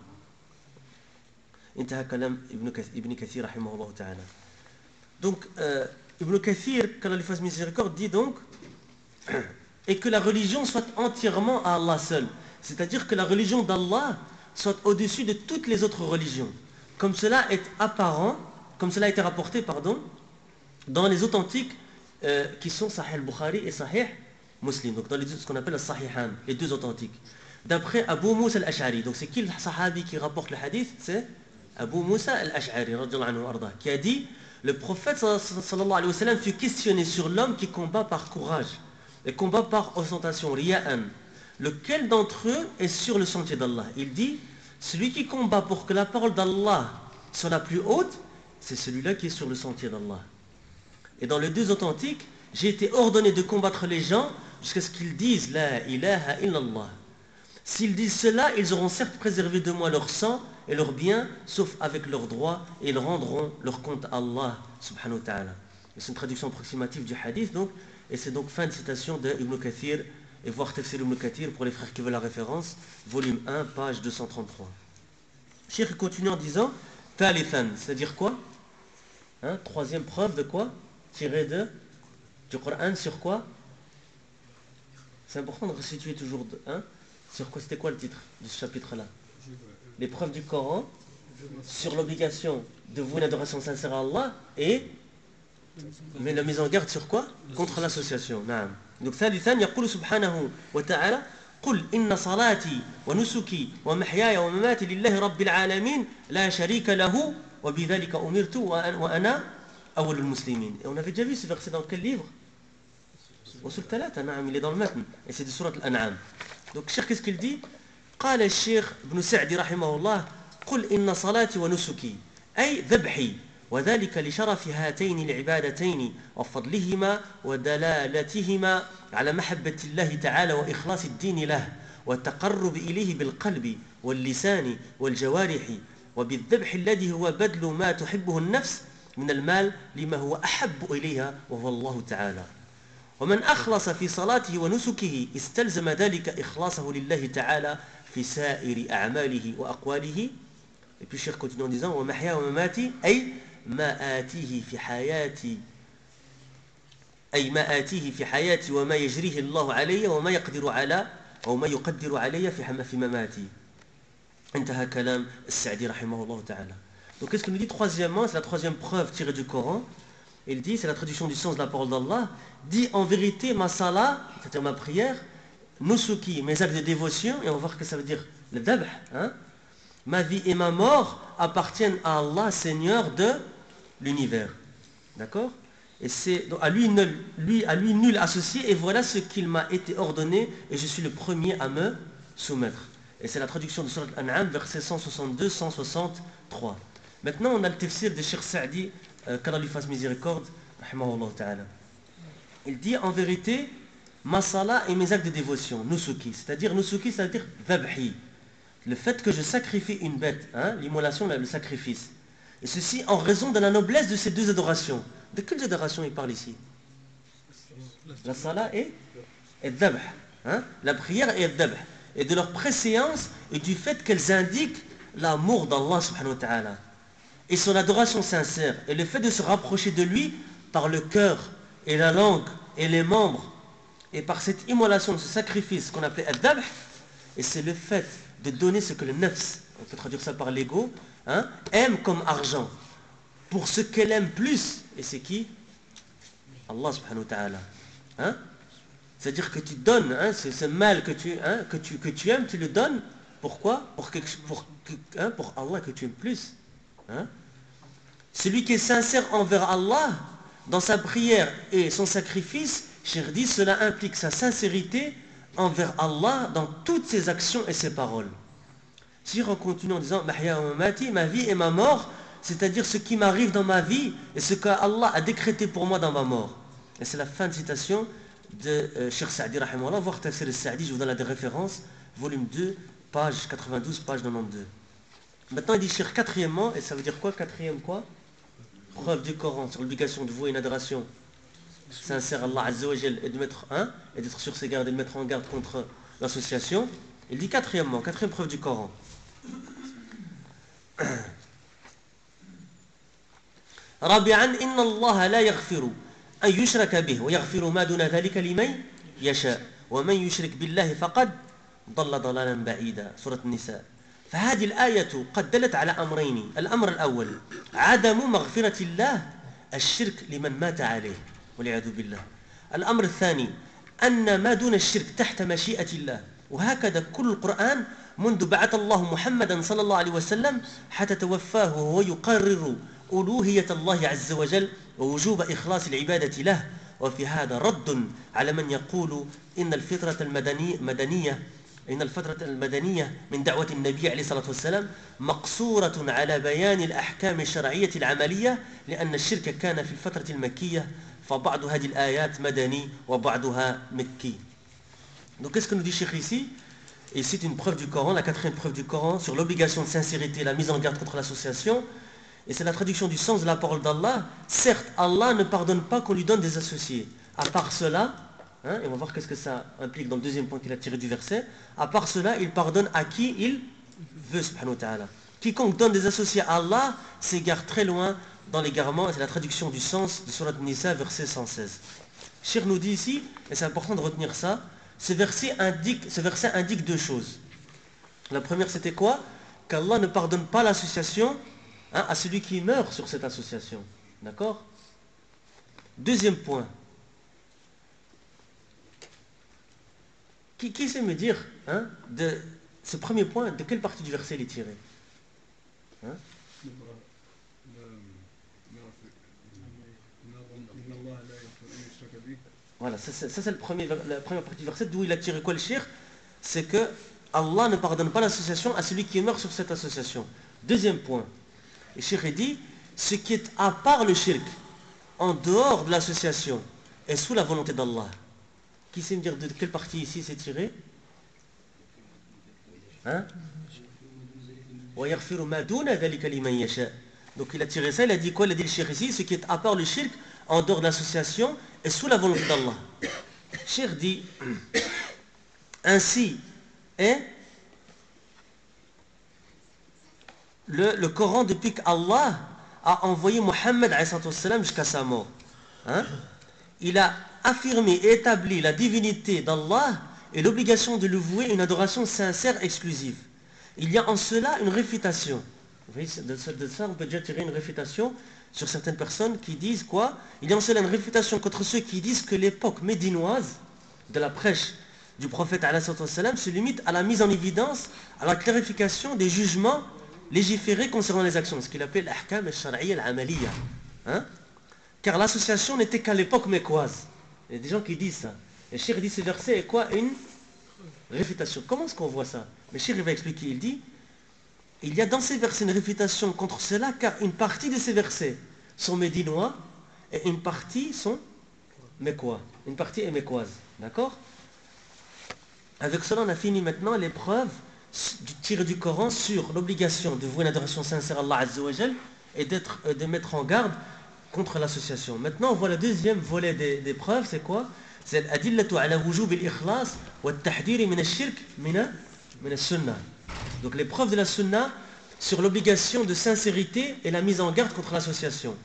انتهى كلام ابن كثير رحمه الله تعالى. Donc euh, Ibn Kathir, qu'Allah lui fasse miséricorde, dit donc et que la religion soit entièrement à Allah seul, c'est-à-dire que la religion d'Allah soit au-dessus de toutes les autres religions, comme cela est apparent, comme cela a été rapporté, pardon, dans les authentiques euh, qui sont Sahih al-Bukhari et Sahih Muslim, donc dans les deux, ce qu'on appelle le Sahihan, les deux authentiques. D'après Abu Musa al-Ash'ari, donc c'est qui le sahabi qui rapporte le hadith? C'est Abu Musa al-Ash'ari, qui a dit le prophète sallallahu alayhi wa sallam fut questionné sur l'homme qui combat par courage et combat par ostentation, riya'an. Lequel d'entre eux est sur le sentier d'Allah? Il dit celui qui combat pour que la parole d'Allah soit la plus haute, c'est celui-là qui est sur le sentier d'Allah. Et dans les deux authentiques, j'ai été ordonné de combattre les gens jusqu'à ce qu'ils disent la ilaha illallah. S'ils disent cela, ils auront certes préservé de moi leur sang et leurs biens, sauf avec leurs droits, et ils rendront leur compte à Allah subhanahu wa ta'ala. C'est une traduction approximative du hadith, donc, et c'est donc fin de citation de Ibn Kathir et voir Tafsir Ibn Kathir pour les frères qui veulent la référence, volume un, page deux cent trente-trois. Cheikh continue en disant Thalithan, c'est-à-dire quoi hein, troisième preuve de quoi tiré de du Coran sur quoi? C'est important de resituer toujours hein, sur quoi, c'était quoi le titre de ce chapitre-là? Les preuves du Coran sur l'obligation de vouer une adoration sincère à Allah et mais la mise en garde sur quoi? Contre l'association. Donc ثالثا يقول سبحانه وتعالى قل إن صلاتي ونسكي ومحياي ومماتي لله رب العالمين لا شريك له وبذلك أمرت وأنا أول المسلمين. Et on avait déjà vu ce verset dans quel livre? وصل ثلاثة نعم il est dans le matn et c'est de sourate Al-An'am. Donc Cheikh qu'est-ce qu'il dit? قال الشيخ ابن سعدي رحمه الله قل إن صلاتي ونسكي أي ذبحي وذلك لشرف هاتين العبادتين وفضلهما ودلالتهما على محبة الله تعالى وإخلاص الدين له والتقرب إليه بالقلب واللسان والجوارح وبالذبح الذي هو بذل ما تحبه النفس من المال لما هو أحب إليها وهو الله تعالى. ومن أخلص في صلاته ونسكه استلزم ذلك إخلاصه لله تعالى في سائر أعماله وأقواله. Et puis Cheikh continue en disant ومحيا ومماتي أي ما آتيه في حياتي أي ما آتيه في حياتي وما يجريه الله علي وما يقدر على أو ما يقدر علي في في مماتي. انتهى كلام السعدي رحمه الله تعالى. Donc qu'est-ce qu'il nous dit troisièmement? C'est la troisième preuve tirée du Coran. Il dit, c'est la traduction du sens de la parole d'Allah, dit en vérité ma salat, c'est-à-dire ma prière, nusuki, mes actes de dévotion, et on va voir que ça veut dire le dabh, hein? Ma vie et ma mort appartiennent à Allah, Seigneur de l'univers. D'accord? Et c'est à lui, nul, lui, à lui nul associé, et voilà ce qu'il m'a été ordonné, et je suis le premier à me soumettre. Et c'est la traduction de Surat Al-An'am, versets cent soixante-deux à cent soixante-trois. Maintenant, on a le tafsir de Cheikh Sa'di, euh, qu'Allah lui fasse miséricorde, rahimahullah ta'ala. Il dit en vérité, ma salat et mes actes de dévotion, nusuki, c'est-à-dire nusuki, c'est-à-dire dhabhi. Le fait que je sacrifie une bête, hein, l'immolation, le sacrifice. Et ceci en raison de la noblesse de ces deux adorations. De quelles adorations il parle ici? La salat et, et dhabh, hein, la prière et le dhabh. Et de leur préséance et du fait qu'elles indiquent l'amour d'Allah subhanahu wa ta'ala. Et son adoration sincère. Et le fait de se rapprocher de lui par le cœur et la langue et les membres. Et par cette immolation, ce sacrifice qu'on appelait al-dhabh. Et c'est le fait de donner ce que le nafs, on peut traduire ça par l'ego, hein, aime comme argent, pour ce qu'elle aime plus. Et c'est qui? Allah subhanahu wa ta'ala. Hein? C'est-à-dire que tu donnes, hein, ce, ce mal que tu, hein, que, tu, que tu aimes, tu le donnes. Pourquoi? Pour, quelque, pour, hein, pour Allah que tu aimes plus. Hein? Celui qui est sincère envers Allah, dans sa prière et son sacrifice, Cheikh dit, cela implique sa sincérité envers Allah dans toutes ses actions et ses paroles. Si on continue en disant Mahya wa mamati, ma vie et ma mort, c'est-à-dire ce qui m'arrive dans ma vie et ce que Allah a décrété pour moi dans ma mort. Et c'est la fin de citation de euh, Cheikh Sa'di rahimahullah, voir Tafsir al-Sa'di, je vous donne des références, volume deux, page quatre-vingt-douze, page quatre-vingt-douze. Maintenant il dit Cheikh quatrièmement, et ça veut dire quoi quatrième quoi? Preuve du Coran sur l'obligation de vouer une adoration sincère à Allah Azza wa Jal et de mettre un, et d'être sur ses gardes et de mettre en garde contre l'association. Il dit quatrièmement, quatrième preuve du Coran. رابعا إن الله لا يغفر أن يشرك به ويغفر ما دون ذلك لمن يشاء ومن يشرك بالله فقد ضل ضلالا بعيدا. سورة النساء. فهذه الآية قد دلت على أمرين. الأمر الأول عدم مغفرة الله الشرك لمن مات عليه والعياذ بالله. الأمر الثاني أن ما دون الشرك تحت مشيئة الله. وهكذا كل القرآن منذ بعث الله محمدا صلى الله عليه وسلم حتى توفاه وهو يقرر ألوهية الله عز وجل ووجوب إخلاص العبادة له. وفي هذا رد على من يقول إن الفطرة المدنية مدنية إن الفترة المدنية من دعوة النبي عليه الصلاة والسلام مقصورة على بيان الأحكام الشرعية العملية لأن الشرك كان في الفترة المكية فبعض هذه الآيات مدني وبعضها مكي. Donc qu'est-ce que nous dit Cheikh ici? Et c'est une preuve du Coran, la quatrième preuve du Coran sur l'obligation de sincérité, la mise en garde contre l'association. Et c'est la traduction du sens de la parole d'Allah. Certes, Allah ne pardonne pas qu'on lui donne des associés. À part cela, hein, et on va voir qu'est-ce que ça implique dans le deuxième point qu'il a tiré du verset. À part cela, il pardonne à qui il veut, subhanahu wa ta'ala. Quiconque donne des associés à Allah s'égare très loin dans l'égarement, et c'est la traduction du sens de Surat Nisa, verset cent seize. Cheikh nous dit ici, et c'est important de retenir ça, ce verset indique, ce verset indique deux choses. La première, c'était quoi? Qu'Allah ne pardonne pas l'association, hein, à celui qui meurt sur cette association. D'accord? Deuxième point. Qui, qui sait me dire, hein, de ce premier point, de quelle partie du verset il est tiré? Hein? Voilà, ça, ça, ça c'est le premier, la première partie du verset, d'où il a tiré quoi le shirk? C'est que Allah ne pardonne pas l'association à celui qui meurt sur cette association. Deuxième point, le shirk dit, ce qui est à part le shirk, en dehors de l'association, est sous la volonté d'Allah. Qui sait me dire de quelle partie ici c'est tiré? Hein? Donc il a tiré ça, il a dit quoi? Il a dit le shirk ici, ce qui est à part le shirk, en dehors de l'association, et sous la volonté d'Allah. Shirk dit, ainsi est le, le Coran depuis qu'Allah a envoyé Mohammed jusqu'à sa mort. Hein? Il a affirmé et établi la divinité d'Allah et l'obligation de lui vouer une adoration sincère exclusive. Il y a en cela une réfutation. Vous voyez, de ça, on peut déjà tirer une réfutation sur certaines personnes qui disent quoi? Il y a en cela une réfutation contre ceux qui disent que l'époque médinoise de la prêche du prophète se limite à la mise en évidence, à la clarification des jugements légiférés concernant les actions, ce qu'il appelle l'ahkam al-shar'iyya al-amaliyya. Hein? Car l'association n'était qu'à l'époque mécoise. Il y a des gens qui disent ça. Et Cheikh dit ce verset est quoi? Une réfutation. Comment est-ce qu'on voit ça? Mais Cheikh va expliquer, il dit, il y a dans ces versets une réfutation contre cela, car une partie de ces versets sont médinois et une partie sont mécois. Une partie est mécoise. D'accord? Avec cela, on a fini maintenant l'épreuve tirée du Coran sur l'obligation de vouer une adoration sincère à Allah Azza wa Jal et d'être, de mettre en garde contre l'association. Maintenant, on voit le deuxième volet des, des preuves, c'est quoi? C'est l'adillatu ala wujub al-ikhlas wa al-tahdiri min al-shirk min al-sunnah. Donc les preuves de la sunna sur l'obligation de sincérité et la mise en garde contre l'association.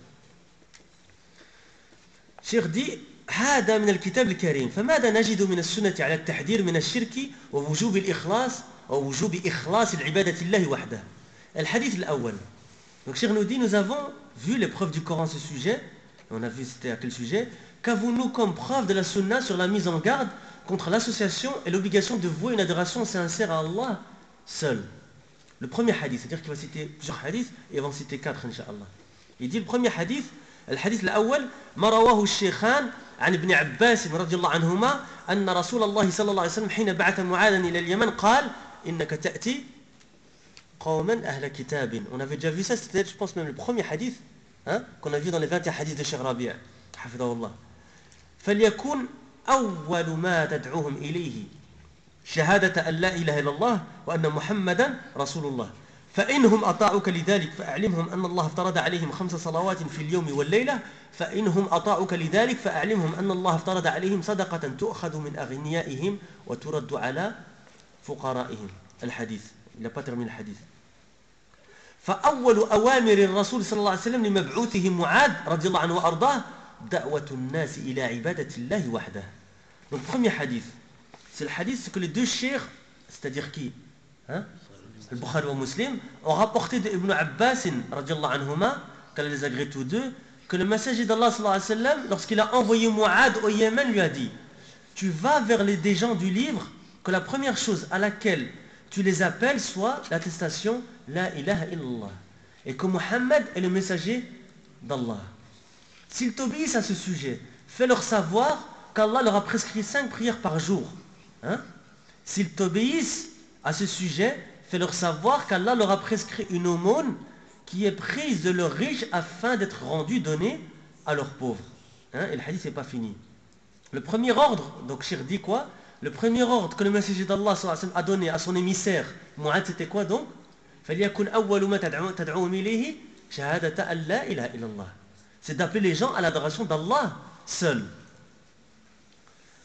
Cheikh dit هذا من الكتاب الكريم فماذا نجد من السنة على التحذير من الشرك ووجوب الإخلاص ووجوب إخلاص العبادة الله وحده. الحديث الأول. Donc Cheikh nous dit, nous avons vu les preuves du Coran à ce sujet, on a vu c'était à quel sujet, qu'avons-nous comme preuve de la sunna sur la mise en garde contre l'association et l'obligation de vouer une adoration sincère à Allah seul? Le premier hadith, c'est-à-dire qu'il va citer plusieurs hadiths et il va en citer quatre, incha'Allah. Il dit le premier hadith, الحديث الأول ما رواه الشيخان عن ابن عباس رضي الله عنهما أن رسول الله صلى الله عليه وسلم حين بعث معاذا إلى اليمن قال إنك تأتي قوما أهل كتاب. On avait déjà vu ça, c'était je pense même le premier hadith, hein, qu'on a vu dans les vingt et un hadiths de Cheikh Rabi' حفظه الله. فليكن أول ما تدعوهم إليه شهادة أن لا إله إلا الله وأن محمدا رسول الله فإنهم أطاعوك لذلك فأعلمهم أن الله افترض عليهم خمس صلوات في اليوم والليلة فإنهم أطاعوك لذلك فأعلمهم أن الله افترض عليهم صدقة تؤخذ من أغنيائهم وترد على فقرائهم. الحديث il n'a pas terminé le hadith. فأول أوامر الرسول صلى الله عليه وسلم لمبعوثه معاذ رضي الله عنه وأرضاه دعوة الناس إلى عبادة الله وحده. Donc premier hadith, c'est le hadith que les deux cheikhs, c'est-à-dire qui, hein, le Bukhari ou Muslim, ont rapporté de Ibn Abbas radiallahu anhuma, qu'elle les agrée tous deux, que le messager d'Allah sallallahu alayhi wa sallam, lorsqu'il a envoyé Mu'ad au Yémen, lui a dit, tu vas vers les des gens du livre, que la première chose à laquelle tu les appelles soit l'attestation La ilaha illallah, et que Muhammad est le messager d'Allah. S'ils t'obéissent à ce sujet, fais-leur savoir qu'Allah leur a prescrit cinq prières par jour. Hein? S'ils t'obéissent à ce sujet, fais-leur savoir qu'Allah leur a prescrit une aumône qui est prise de leurs riches afin d'être rendue, donnée à leurs pauvres. Hein? Et le hadith n'est pas fini. Le premier ordre, donc Cheikh dit quoi? Le premier ordre que le messager d'Allah a donné à son émissaire, Mu'ad, c'était quoi donc? فَلْيَكُنْ أَوَّلُ مَا تَدْعُوهُمْ إِلَيْهِ شَهَادَةَ أَنْ لَا إِلَهَ إِلَّا اللَّهِ. C'est d'appeler les gens à l'adoration d'Allah seul.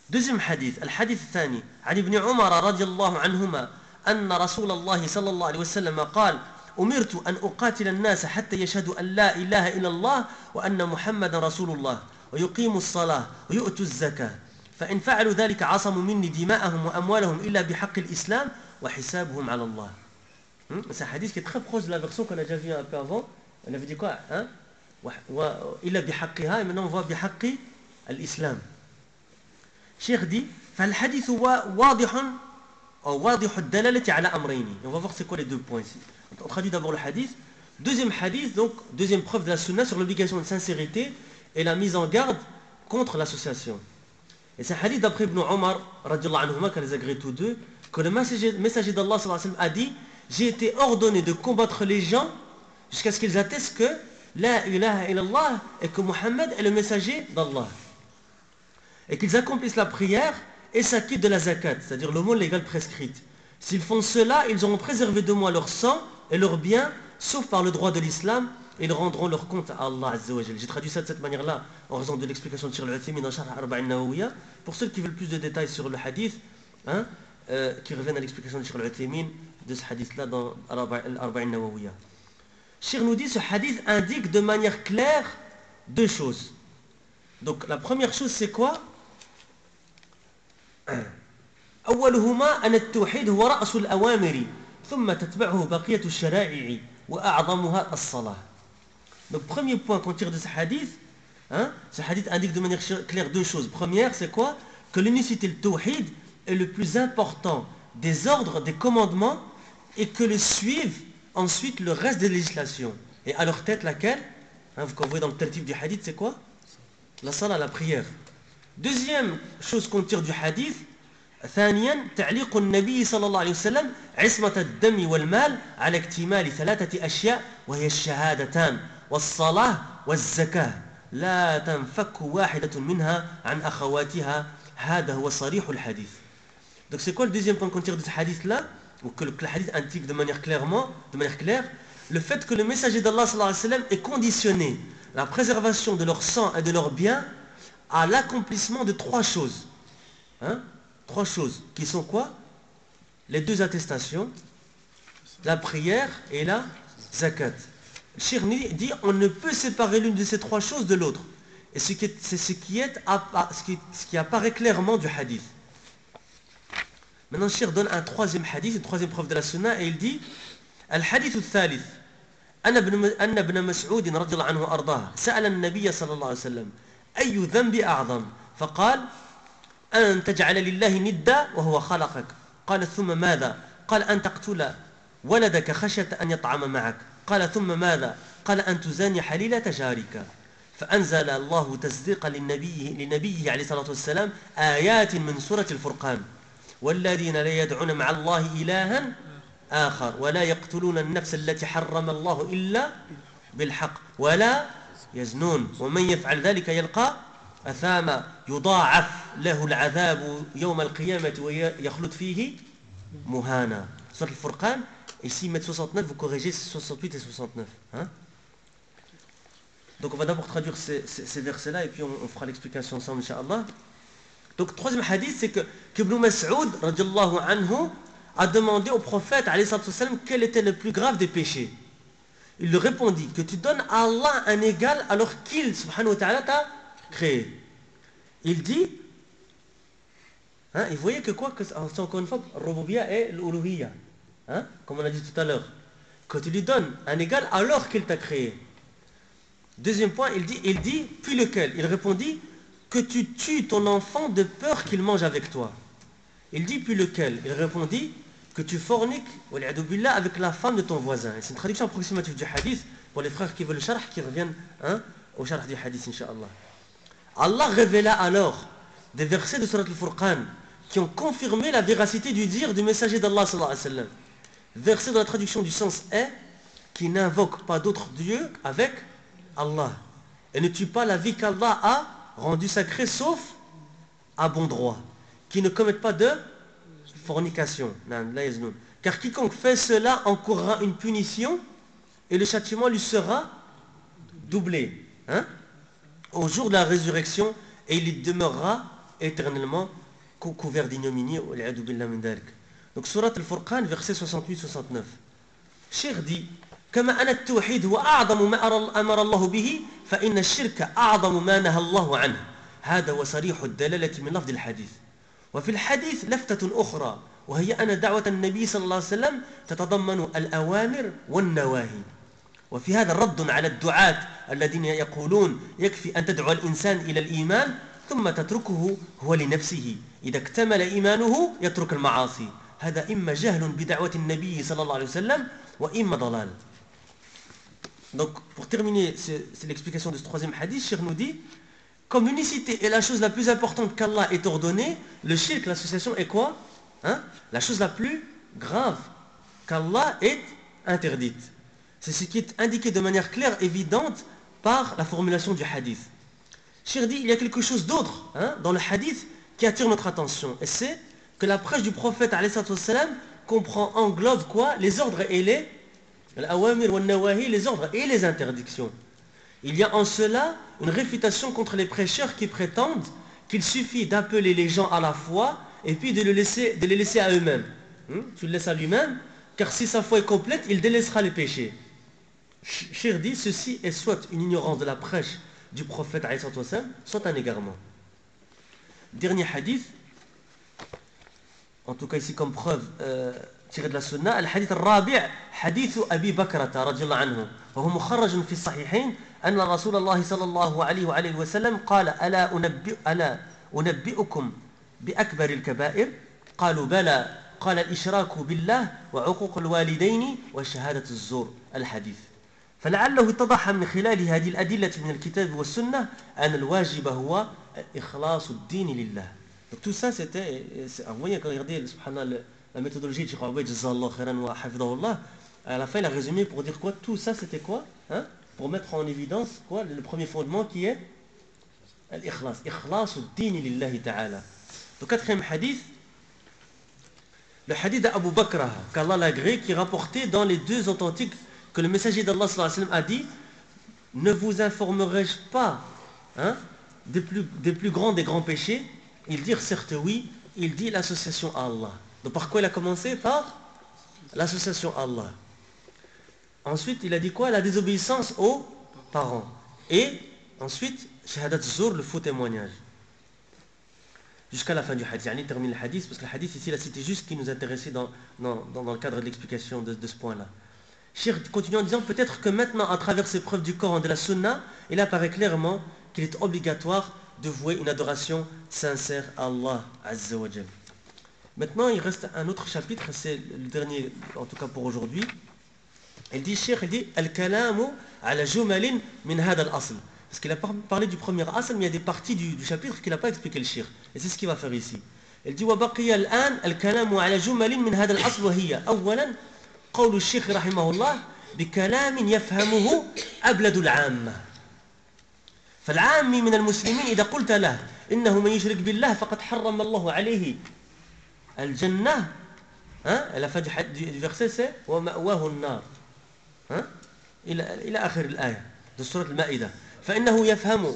Deuxième hadith, الحديث الثاني عن ابن عمر رضي الله عنهما أن رسول الله صلى الله عليه وسلم قال أمرت أن أقاتل الناس حتى يشهدوا أن لا إله إلا الله وأن محمد رسول الله ويقيموا الصلاة ويؤتوا الزكاة فإن فعلوا ذلك عصموا مني دماءهم وأموالهم إلا بحق الإسلام وحسابهم على الله. C'est un hadith qui est très proche de la version qu'on a déjà vue un peu avant. On avait dit quoi hein? إلا بحقها et maintenant on voit بحق الإسلام. Cheikh dit فالحديث واضح أو واضح الدلالة على أمرين. On va voir c'est quoi les deux points ici. On traduit d'abord le hadith. Deuxième hadith, donc deuxième preuve de la sunna sur l'obligation de sincérité et la mise en garde contre l'association. Et c'est un hadith d'après Ibn Omar, radiallahu anhuma, qui les agrée tous deux, que le messager, messager d'Allah sallallahu alayhi wa sallam a dit j'ai été ordonné de combattre les gens jusqu'à ce qu'ils attestent que la ilaha illallah et que Muhammad est le messager d'Allah. Et qu'ils accomplissent la prière et s'acquittent de la zakat, c'est-à-dire l'aumône légale prescrite. S'ils font cela, ils auront préservé de moi leur sang et leurs biens, sauf par le droit de l'islam, et ils rendront leur compte à Allah Azza wa Jal. J'ai traduit ça de cette manière-là, en raison de l'explication de Cheikh al-Uthaymin dans Sharh Arba'in Nawawiyya. Pour ceux qui veulent plus de détails sur le hadith, hein, euh, qui reviennent à l'explication de Cheikh al-Uthaymin de ce hadith-là dans Arba'in Nawawiyya. Cheikh nous dit, ce hadith indique de manière claire deux choses. Donc la première chose c'est quoi? أولهما أن التوحيد هو رأس الأوامر ثم تتبعه بقية الشرائع وأعظمها الصلاة. Donc premier point qu'on tire de ce hadith, hein, ce hadith indique de manière claire deux choses. Première, c'est quoi? Que l'unicité, le tawhid, est le plus important des ordres, des commandements, et que le suivent ensuite le reste des législations. Et à leur tête laquelle, hein, vous voyez dans le tartib du hadith, c'est quoi? La salat, la prière. Deuxième chose qu'on tire du hadith, ثانيا تعليق النبي صلى الله عليه وسلم عصمة الدم والمال على اكتمال ثلاثة أشياء وهي الشهادتان والصلاة والزكاة لا تنفك واحدة منها عن أخواتها هذا هو صريح الحديث. Donc c'est quoi le deuxième point qu'on tire de ce hadith là, ou que le hadith indique de manière clairement, de manière claire, le fait que le messager d'Allah sallallahu alayhi wa sallam ait conditionné la préservation de leur sang et de leurs biens à l'accomplissement de trois choses. Hein? Trois choses qui sont quoi? Les deux attestations, la prière et la zakat. Cheikh dit on ne peut séparer l'une de ces trois choses de l'autre. Et c'est ce, ce, qui est, ce, qui, ce qui apparaît clairement du hadith. Maintenant Cheikh donne un troisième hadith, une troisième preuve de la sunna, et il dit Al-hadith al-thalith أن ابن مسعود رضي الله عنه أرضاه سأل النبي صلى الله عليه وسلم أي ذنب أعظم فقال أن تجعل لله ندا وهو خلقك قال ثم ماذا قال أن تقتل ولدك خشية أن يطعم معك قال ثم ماذا قال أن تزاني حليلة جارك فأنزل الله تصديقا للنبي لنبيه عليه الصلاة والسلام آيات من سورة الفرقان والذين لا يدعون مع الله إلها آخر ولا يقتلون النفس التي حرم الله إلا بالحق ولا يزنون ومن يفعل ذلك يلقى أثاما يضاعف له العذاب يوم القيامة ويخلد فيه مهانا. Sur le Furqan, ici mettre soixante-neuf, vous corrigez soixante-huit et soixante-neuf. Hein? Donc on va d'abord traduire ces, ces, ces versets-là et puis on, on fera l'explication ensemble, Inch'Allah. Donc troisième hadith, c'est que qu'Ibn Mas'ud, radiallahu anhu, a demandé au prophète, alayhi salatu wassalam, quel était le plus grave des péchés. Il lui répondit que tu donnes à Allah un égal alors qu'il, subhanahu wa ta'ala, t'a créé. Il dit, hein, et vous voyez que quoi, que c'est encore une fois, Rububiya et l'Uluhiyya, hein, comme on a dit tout à l'heure, que tu lui donnes un égal alors qu'il t'a créé. Deuxième point, il dit, il dit, puis lequel? Il répondit, que tu tues ton enfant de peur qu'il mange avec toi. Il dit, puis lequel? Il répondit, que tu forniques avec la femme de ton voisin. C'est une traduction approximative du hadith pour les frères qui veulent le sharh, qui reviennent, hein, au sharh du hadith, Inch'Allah. Allah révéla alors des versets de Surat al-Furqan qui ont confirmé la véracité du dire du messager d'Allah sallallahu alayhi wa sallam. Verset dont la traduction du sens est qui n'invoque pas d'autre Dieu avec Allah et ne tue pas la vie qu'Allah a rendue sacrée sauf à bon droit, qui ne commettent pas de fornication, car quiconque fait cela encourra une punition et le châtiment lui sera doublé, hein, au jour de la résurrection, et il y demeurera éternellement couvert d'ignominie. Donc surat al-Furqan, verset soixante-huit soixante-neuf. Cheikh dit كما أن التوحيد هو أعظم ما أمر الله به فإن الشرك أعظم ما نهى الله عنه. هذا هو صريح الدلالة من لفظ الحديث. وفي الحديث لفتة أخرى وهي أن دعوة النبي صلى الله عليه وسلم تتضمن الأوامر والنواهي. وفي هذا الرد على الدعاة الذين يقولون يكفي أن تدعو الإنسان إلى الإيمان ثم تتركه هو لنفسه، إذا اكتمل إيمانه يترك المعاصي. هذا إما جهل بدعوة النبي صلى الله عليه وسلم وإما ضلال. Donc, pour terminer, c'est l'explication de ce troisième hadith. Cheikh nous dit, comme l'unicité est la chose la plus importante qu'Allah ait ordonnée, le shirk, l'association, est quoi, hein? La chose la plus grave qu'Allah ait interdite. C'est ce qui est indiqué de manière claire, évidente, par la formulation du hadith. Cheikh dit, il y a quelque chose d'autre, hein, dans le hadith qui attire notre attention. Et c'est que la prêche du prophète, alayhi salatu wassalam, comprend, englobe quoi? Les ordres et les Al-awamir wa nawahi, les ordres et les interdictions. Il y a en cela une réfutation contre les prêcheurs qui prétendent qu'il suffit d'appeler les gens à la foi et puis de, le laisser, de les laisser à eux-mêmes. Hum? Tu le laisses à lui-même, car si sa foi est complète, il délaissera les péchés. Cheikh dit, ceci est soit une ignorance de la prêche du prophète, soit un égarement. Dernier hadith, en tout cas ici comme preuve, euh, tiré de la sunna, الحديث الرابع حديث أبي بكرة رضي الله عنه وهو مخرج في الصحيحين أن رسول الله صلى الله عليه وآله وسلم قال ألا أنبئ ألا أنبئكم بأكبر الكبائر قالوا بلى قال الإشراك بالله وعقوق الوالدين وشهادة الزور. الحديث فلعله اتضح من خلال هذه الأدلة من الكتاب والسنة أن الواجب هو إخلاص الدين لله. Donc tout ça c'était, vous voyez quand vous regardez subhanallah, la méthodologie de Cheikh Aoubed, Jazakallah khairan wa hafidahullah, à la fin il a résumé pour dire quoi? Tout ça c'était quoi, hein? Pour mettre en évidence quoi? Le premier fondement qui est l'ikhlas, ikhlasu ad-din lillahi ta'ala. Le quatrième hadith, le hadith d'Abu Bakr, qu'Allah l'a agréé, qui est rapporté dans les deux authentiques, que le messager d'Allah sallallahu alayhi wa sallam a dit, ne vous informerai-je pas, hein, des, plus, des plus grands des grands péchés? Ils dirent certes oui. Il dit l'association à Allah. Donc par quoi il a commencé? Par l'association à Allah. Ensuite il a dit quoi? La désobéissance aux parents. Et ensuite shahadat zur, le faux témoignage. Jusqu'à la fin du hadith. Il termine le hadith, parce que le hadith ici, là, c'était juste ce qui nous intéressait dans, dans, dans le cadre de l'explication de, de ce point-là. Cheikh continue en disant, peut-être que maintenant, à travers ces preuves du Coran et de la Sunna, il apparaît clairement qu'il est obligatoire de vouer une adoration sincère à Allah Azza wa Jal. Maintenant, il reste un autre chapitre, c'est le dernier, en tout cas pour aujourd'hui. Il dit, Cheikh, il dit, Al-kalamu ala jumalin min hada al-asl. Parce qu'il a parlé du premier asl, mais il y a des parties du, du chapitre qu'il n'a pas expliqué le Cheikh. Et c'est ce qu'il va faire ici. Il dit, وبقي الآن الكلام على جمل من هذا الأصل وهي أولا قول الشيخ رحمه الله بكلام يفهمه أبلد العامة. فالعامي من المسلمين إذا قلت له إنه من يشرك بالله فقد حرم الله عليه الجنة, ها, la fin du verset c'est ومأواه النار, ها, إلى إلى آخر الآية de سورة المائدة. فإنه يفهم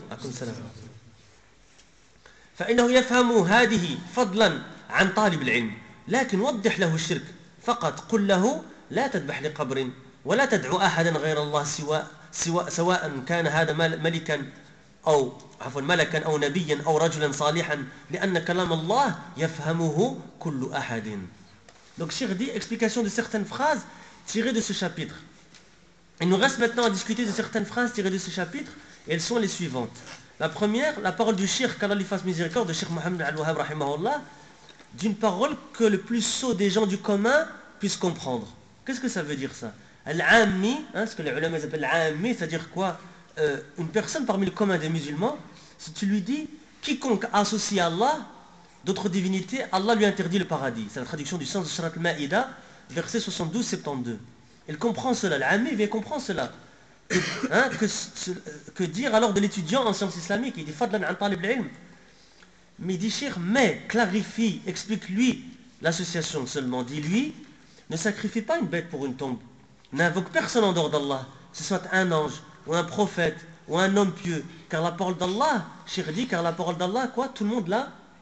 فإنه يفهم هذه فضلا عن طالب العلم, لكن وضح له الشرك فقط, قل له لا تذبح لقبر ولا تدعو أحدا غير الله سواء سواء سواء كان هذا ملكا أو عفوا ملكا أو نبيا أو رجلا صالحا لأن كلام الله يفهمه كل أحد. Donc Cheikh dit, explication de certaines phrases tirées de ce chapitre. Il nous reste maintenant à discuter de certaines phrases tirées de ce chapitre, et elles sont les suivantes. La première, la parole du Cheikh, qu'Allah lui fasse miséricorde, de Cheikh Mohammed Al-Wahhab rahimahullah, d'une parole que le plus sot des gens du commun puissent comprendre. Qu'est-ce que ça veut dire ça? Al-Ammi, hein, ce que les ulama appellent Al-Ammi, c'est-à-dire quoi? Euh, une personne parmi le commun des musulmans, si tu lui dis quiconque associe à Allah d'autres divinités, Allah lui interdit le paradis. C'est la traduction du sens de Surat Al-Ma'ida, verset soixante-douze soixante-douze. Il comprend cela, l'ami vient comprendre cela. Hein, que, que dire alors de l'étudiant en sciences islamiques? Il dit Fadlan an talib al-ilm. Mais il dit Cheikh, mais clarifie, explique-lui l'association seulement. Dis-lui, ne sacrifie pas une bête pour une tombe. N'invoque personne en dehors d'Allah, que ce soit un ange, ou un prophète, ou un homme pieux. Car la parole d'Allah, Cheikh dit, car la parole d'Allah, quoi, tout le monde l'a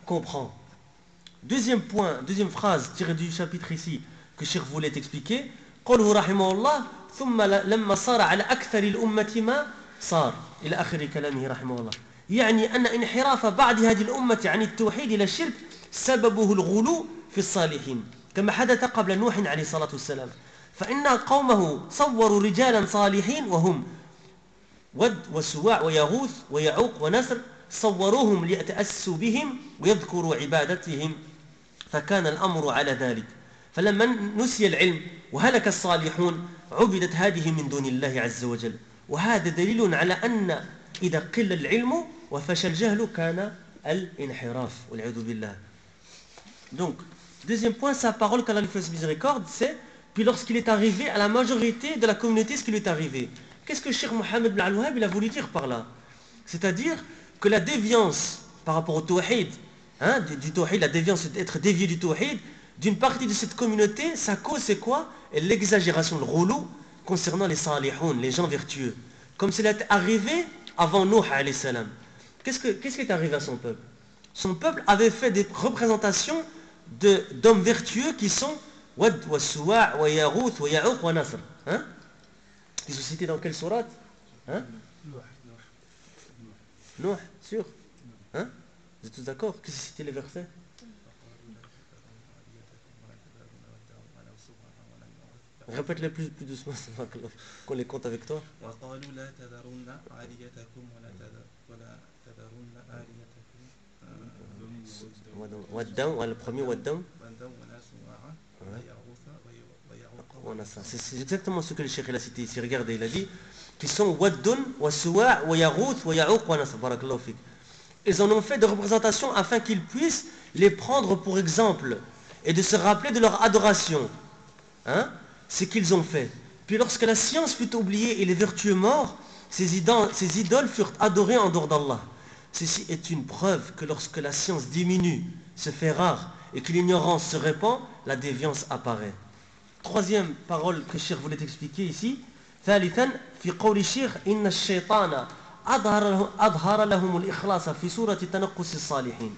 comprend. Deuxième point, deuxième phrase tirée du chapitre ici que Cheikh voulait expliquer. قوله رحمه الله ثم لما صار على أكثر الأمة ما صار إلى آخر كلامه رحمه الله. يعني أن انحراف بعض هذه الأمة عن التوحيد إلى الشرك سببه الغلو في الصالحين كما حدث قبل نوح عليه الصلاة والسلام. فإن قومه صوروا رجالا صالحين وهم ود وسواع ويغوث ويعوق ونسر صوروهم ليتأسوا بهم ويذكروا عبادتهم فكان الأمر على ذلك. فلما نسي العلم وهلك الصالحون عبدت هذه من دون الله عز وجل. وهذا دليل على أن إذا قل العلم وفشل الجهل كان الانحراف والعياذ بالله. Donc, deuxième point, sa parole qu'Allah lui fasse miséricorde, c'est puis lorsqu'il est arrivé à la majorité de la communauté ce qui lui est arrivé. Qu'est-ce que Cheikh Mohammed ibn al-Wahhab il a voulu dire par là? C'est-à-dire que la déviance par rapport au tawhid, hein, du, du tawhid, la déviance d'être dévié du tawhid, d'une partie de cette communauté, sa cause c'est quoi? L'exagération, le rouleau concernant les salihoun, les gens vertueux. Comme cela est arrivé avant Nuh alayhi salam. Qu'est-ce, que, qu'est-ce qui est arrivé à son peuple? Son peuple avait fait des représentations de, d'hommes vertueux qui sont Wad, wa Suwa', wa Yaghouth, wa Ya'uq, wa Nasr. Hein? Ils sont cités dans quelle sourate? Hein? Nuh, sûr? Hein? Vous êtes tous d'accord? Qu'est-ce que c'est les versets? Répète-les plus, plus doucement, qu'on les compte avec toi. Waddam, le premier Waddam. C'est exactement ce que le cheikh a cité ici. Regardez, il a dit qu'ils sont Waddun, wa Suwa', wa Yaghouth, wa Ya'uq, wa Nasr. Barakallahu fik. Ils en ont fait des représentations afin qu'ils puissent les prendre pour exemple et de se rappeler de leur adoration. Hein? C'est qu'ils ont fait. Puis lorsque la science fut oubliée et les vertueux morts, ces idoles, ces idoles furent adorées en dehors d'Allah. Ceci est une preuve que lorsque la science diminue, se fait rare et que l'ignorance se répand, la déviance apparaît. Troisième parole que Cheikh voulait expliquer ici. ثالثا في قول الشيخ إن الشيطان أظهر أظهر لهم الإخلاص في سورة تنقص الصالحين.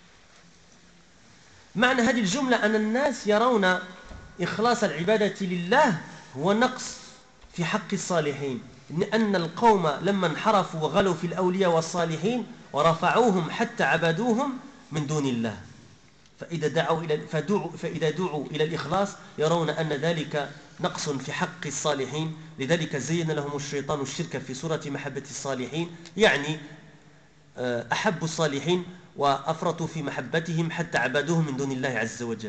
معنى هذه الجملة أن الناس يرون إخلاص العبادة لله هو نقص في حق الصالحين لأن القوم لما انحرفوا وغلوا في الأولياء والصالحين ورفعوهم حتى عبدوهم من دون الله فإذا دعوا إلى فدعوا فإذا دعوا إلى الإخلاص يرون أن ذلك نقص في حق الصالحين لذلك زين لهم الشيطان الشرك في سورة محبة الصالحين يعني أحبوا الصالحين وأفرطوا في محبتهم حتى عبدوهم من دون الله عز وجل.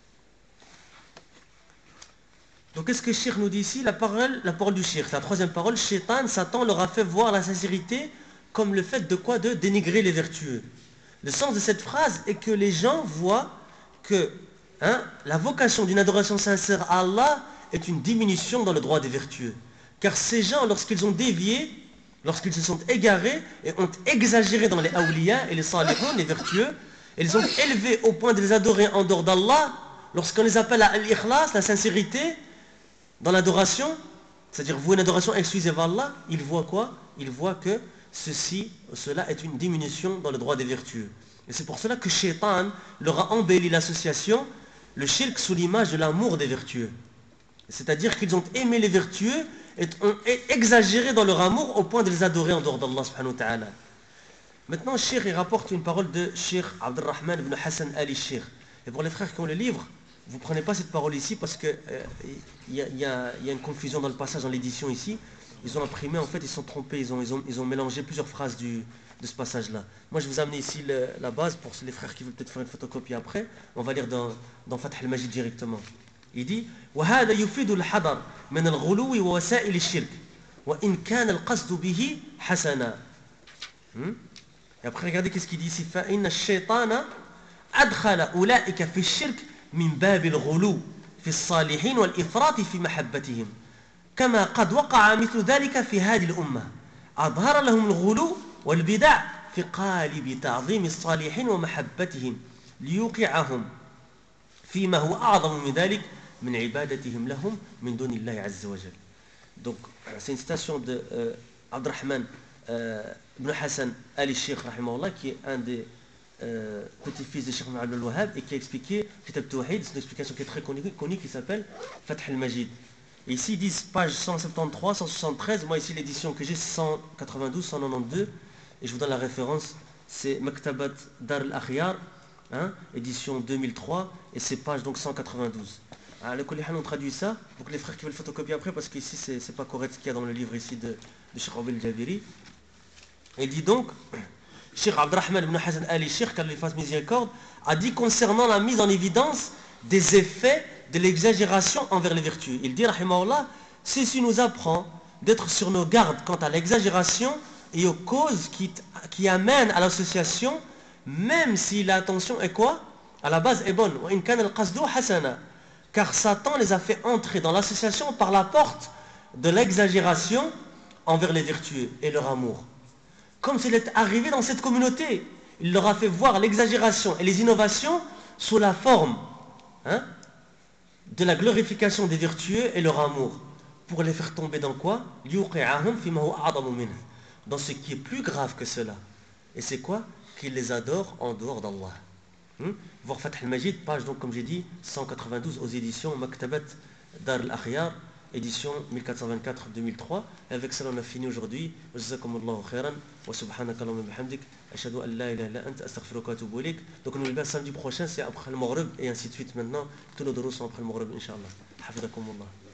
Donc qu'est-ce que le Cheikh nous dit ici? La parole, la parole du Cheikh, la troisième parole, Shaitan, Satan leur a fait voir la sincérité comme le fait de quoi? De dénigrer les vertueux. Le sens de cette phrase est que les gens voient que hein, la vocation d'une adoration sincère à Allah est une diminution dans le droit des vertueux. Car ces gens, lorsqu'ils ont dévié, lorsqu'ils se sont égarés et ont exagéré dans les awliya et les salihun, les vertueux, ils ont élevé au point de les adorer en dehors d'Allah, lorsqu'on les appelle à l'ikhlas, la sincérité, dans l'adoration, c'est-à-dire vous une adoration exclusive à Allah, ils voient quoi? Ils voient que ceci, cela est une diminution dans le droit des vertueux. Et c'est pour cela que Shaitan leur a embelli l'association, le shirk sous l'image de l'amour des vertueux. C'est-à-dire qu'ils ont aimé les vertueux et ont exagéré dans leur amour au point de les adorer en dehors d'Allah subhanahu wa ta'ala. Maintenant, Cheikh il rapporte une parole de Cheikh Abdurrahman ibn Hassan Ali Cheikh. Et pour les frères qui ont le livre, vous ne prenez pas cette parole ici parce qu'il euh, y, y, y a une confusion dans le passage, dans l'édition ici. Ils ont imprimé, en fait, ils sont trompés, ils ont, ils ont, ils ont mélangé plusieurs phrases du, de ce passage-là. Moi, je vous ai amené ici le, la base pour les frères qui veulent peut-être faire une photocopie après. On va lire dans, dans Fath al-Majid directement. Il dit وَهَذَا يُفِيدُ الْحَذَرَ مِنَ الْغُلُوِّ وَوَسَائِلِ الشِّرْكِ وَإِنْ كَانَ الْقَصْدُ بِهِ حَسَنًا. Et après, regardez qu'est-ce qu'il dit ici. فَإِنَّ الشَّيْطَانَ أَدْخَلَ أُولَئِكَ فِي الشِّرْكِ من باب الغلو في الصالحين والإفراط في محبتهم كما قد وقع مثل ذلك في هذه الأمة أظهر لهم الغلو والبدع في قالب تعظيم الصالحين ومحبتهم ليوقعهم فيما هو أعظم من ذلك من عبادتهم لهم من دون الله عز وجل. Donc c'est une citation de euh, Abdurrahman euh, ibn Hassan Ali Sheikh rahimahullah qui est un des euh, petit-fils de Cheikh Abdel Wahhab, et qui a expliqué Kitab Tawhid, c'est une explication qui est très connue, connue qui s'appelle Fath al-Majid. Et ici ils disent page cent soixante-treize, cent soixante-treize, moi ici l'édition que j'ai cent quatre-vingt-douze, cent quatre-vingt-douze, et je vous donne la référence, c'est Maktabat Dar al-Akhyar, hein, édition deux mille trois, et c'est page donc cent quatre-vingt-douze. Alors, le Kolihan, on traduit ça, donc les frères qui veulent photocopier après, parce qu'ici c'est, c'est pas correct ce qu'il y a dans le livre ici de, de Cheikh Abdel Jabiri. Il dit donc, Cheikh Abdurrahman ibn Hassan Ali Cheikh, qu'Allah lui fasse miséricorde, a dit concernant la mise en évidence des effets de l'exagération envers les vertus. Il dit, rahimahullah, ceci nous apprend d'être sur nos gardes quant à l'exagération et aux causes qui, qui amènent à l'association, même si l'intention est quoi? À la base est bonne. Car Satan les a fait entrer dans l'association par la porte de l'exagération envers les vertueux et leur amour. Comme s'il est arrivé dans cette communauté, il leur a fait voir l'exagération et les innovations sous la forme, hein, de la glorification des vertueux et leur amour, pour les faire tomber dans quoi? Dans ce qui est plus grave que cela. Et c'est quoi? Qu'ils les adorent en dehors d'Allah. Hmm? Voir Fath al-Majid, page donc comme j'ai dit, cent quatre-vingt-douze aux éditions Maktabat Dar al-Akhyar, édition mille quatre cent vingt-quatre deux mille trois. Et avec cela on a fini aujourd'hui. Jazakumullahu khairan wa subhanaka Allahumma bihamdik ashhadu an la ilaha illa anta astaghfiruka wa atubu ilayk. Donc nous le samedi prochain c'est après le Maghrib et ainsi de suite maintenant. Tous nos drous sont après le Maghrib, Inch'Allah. Hafidakumullah.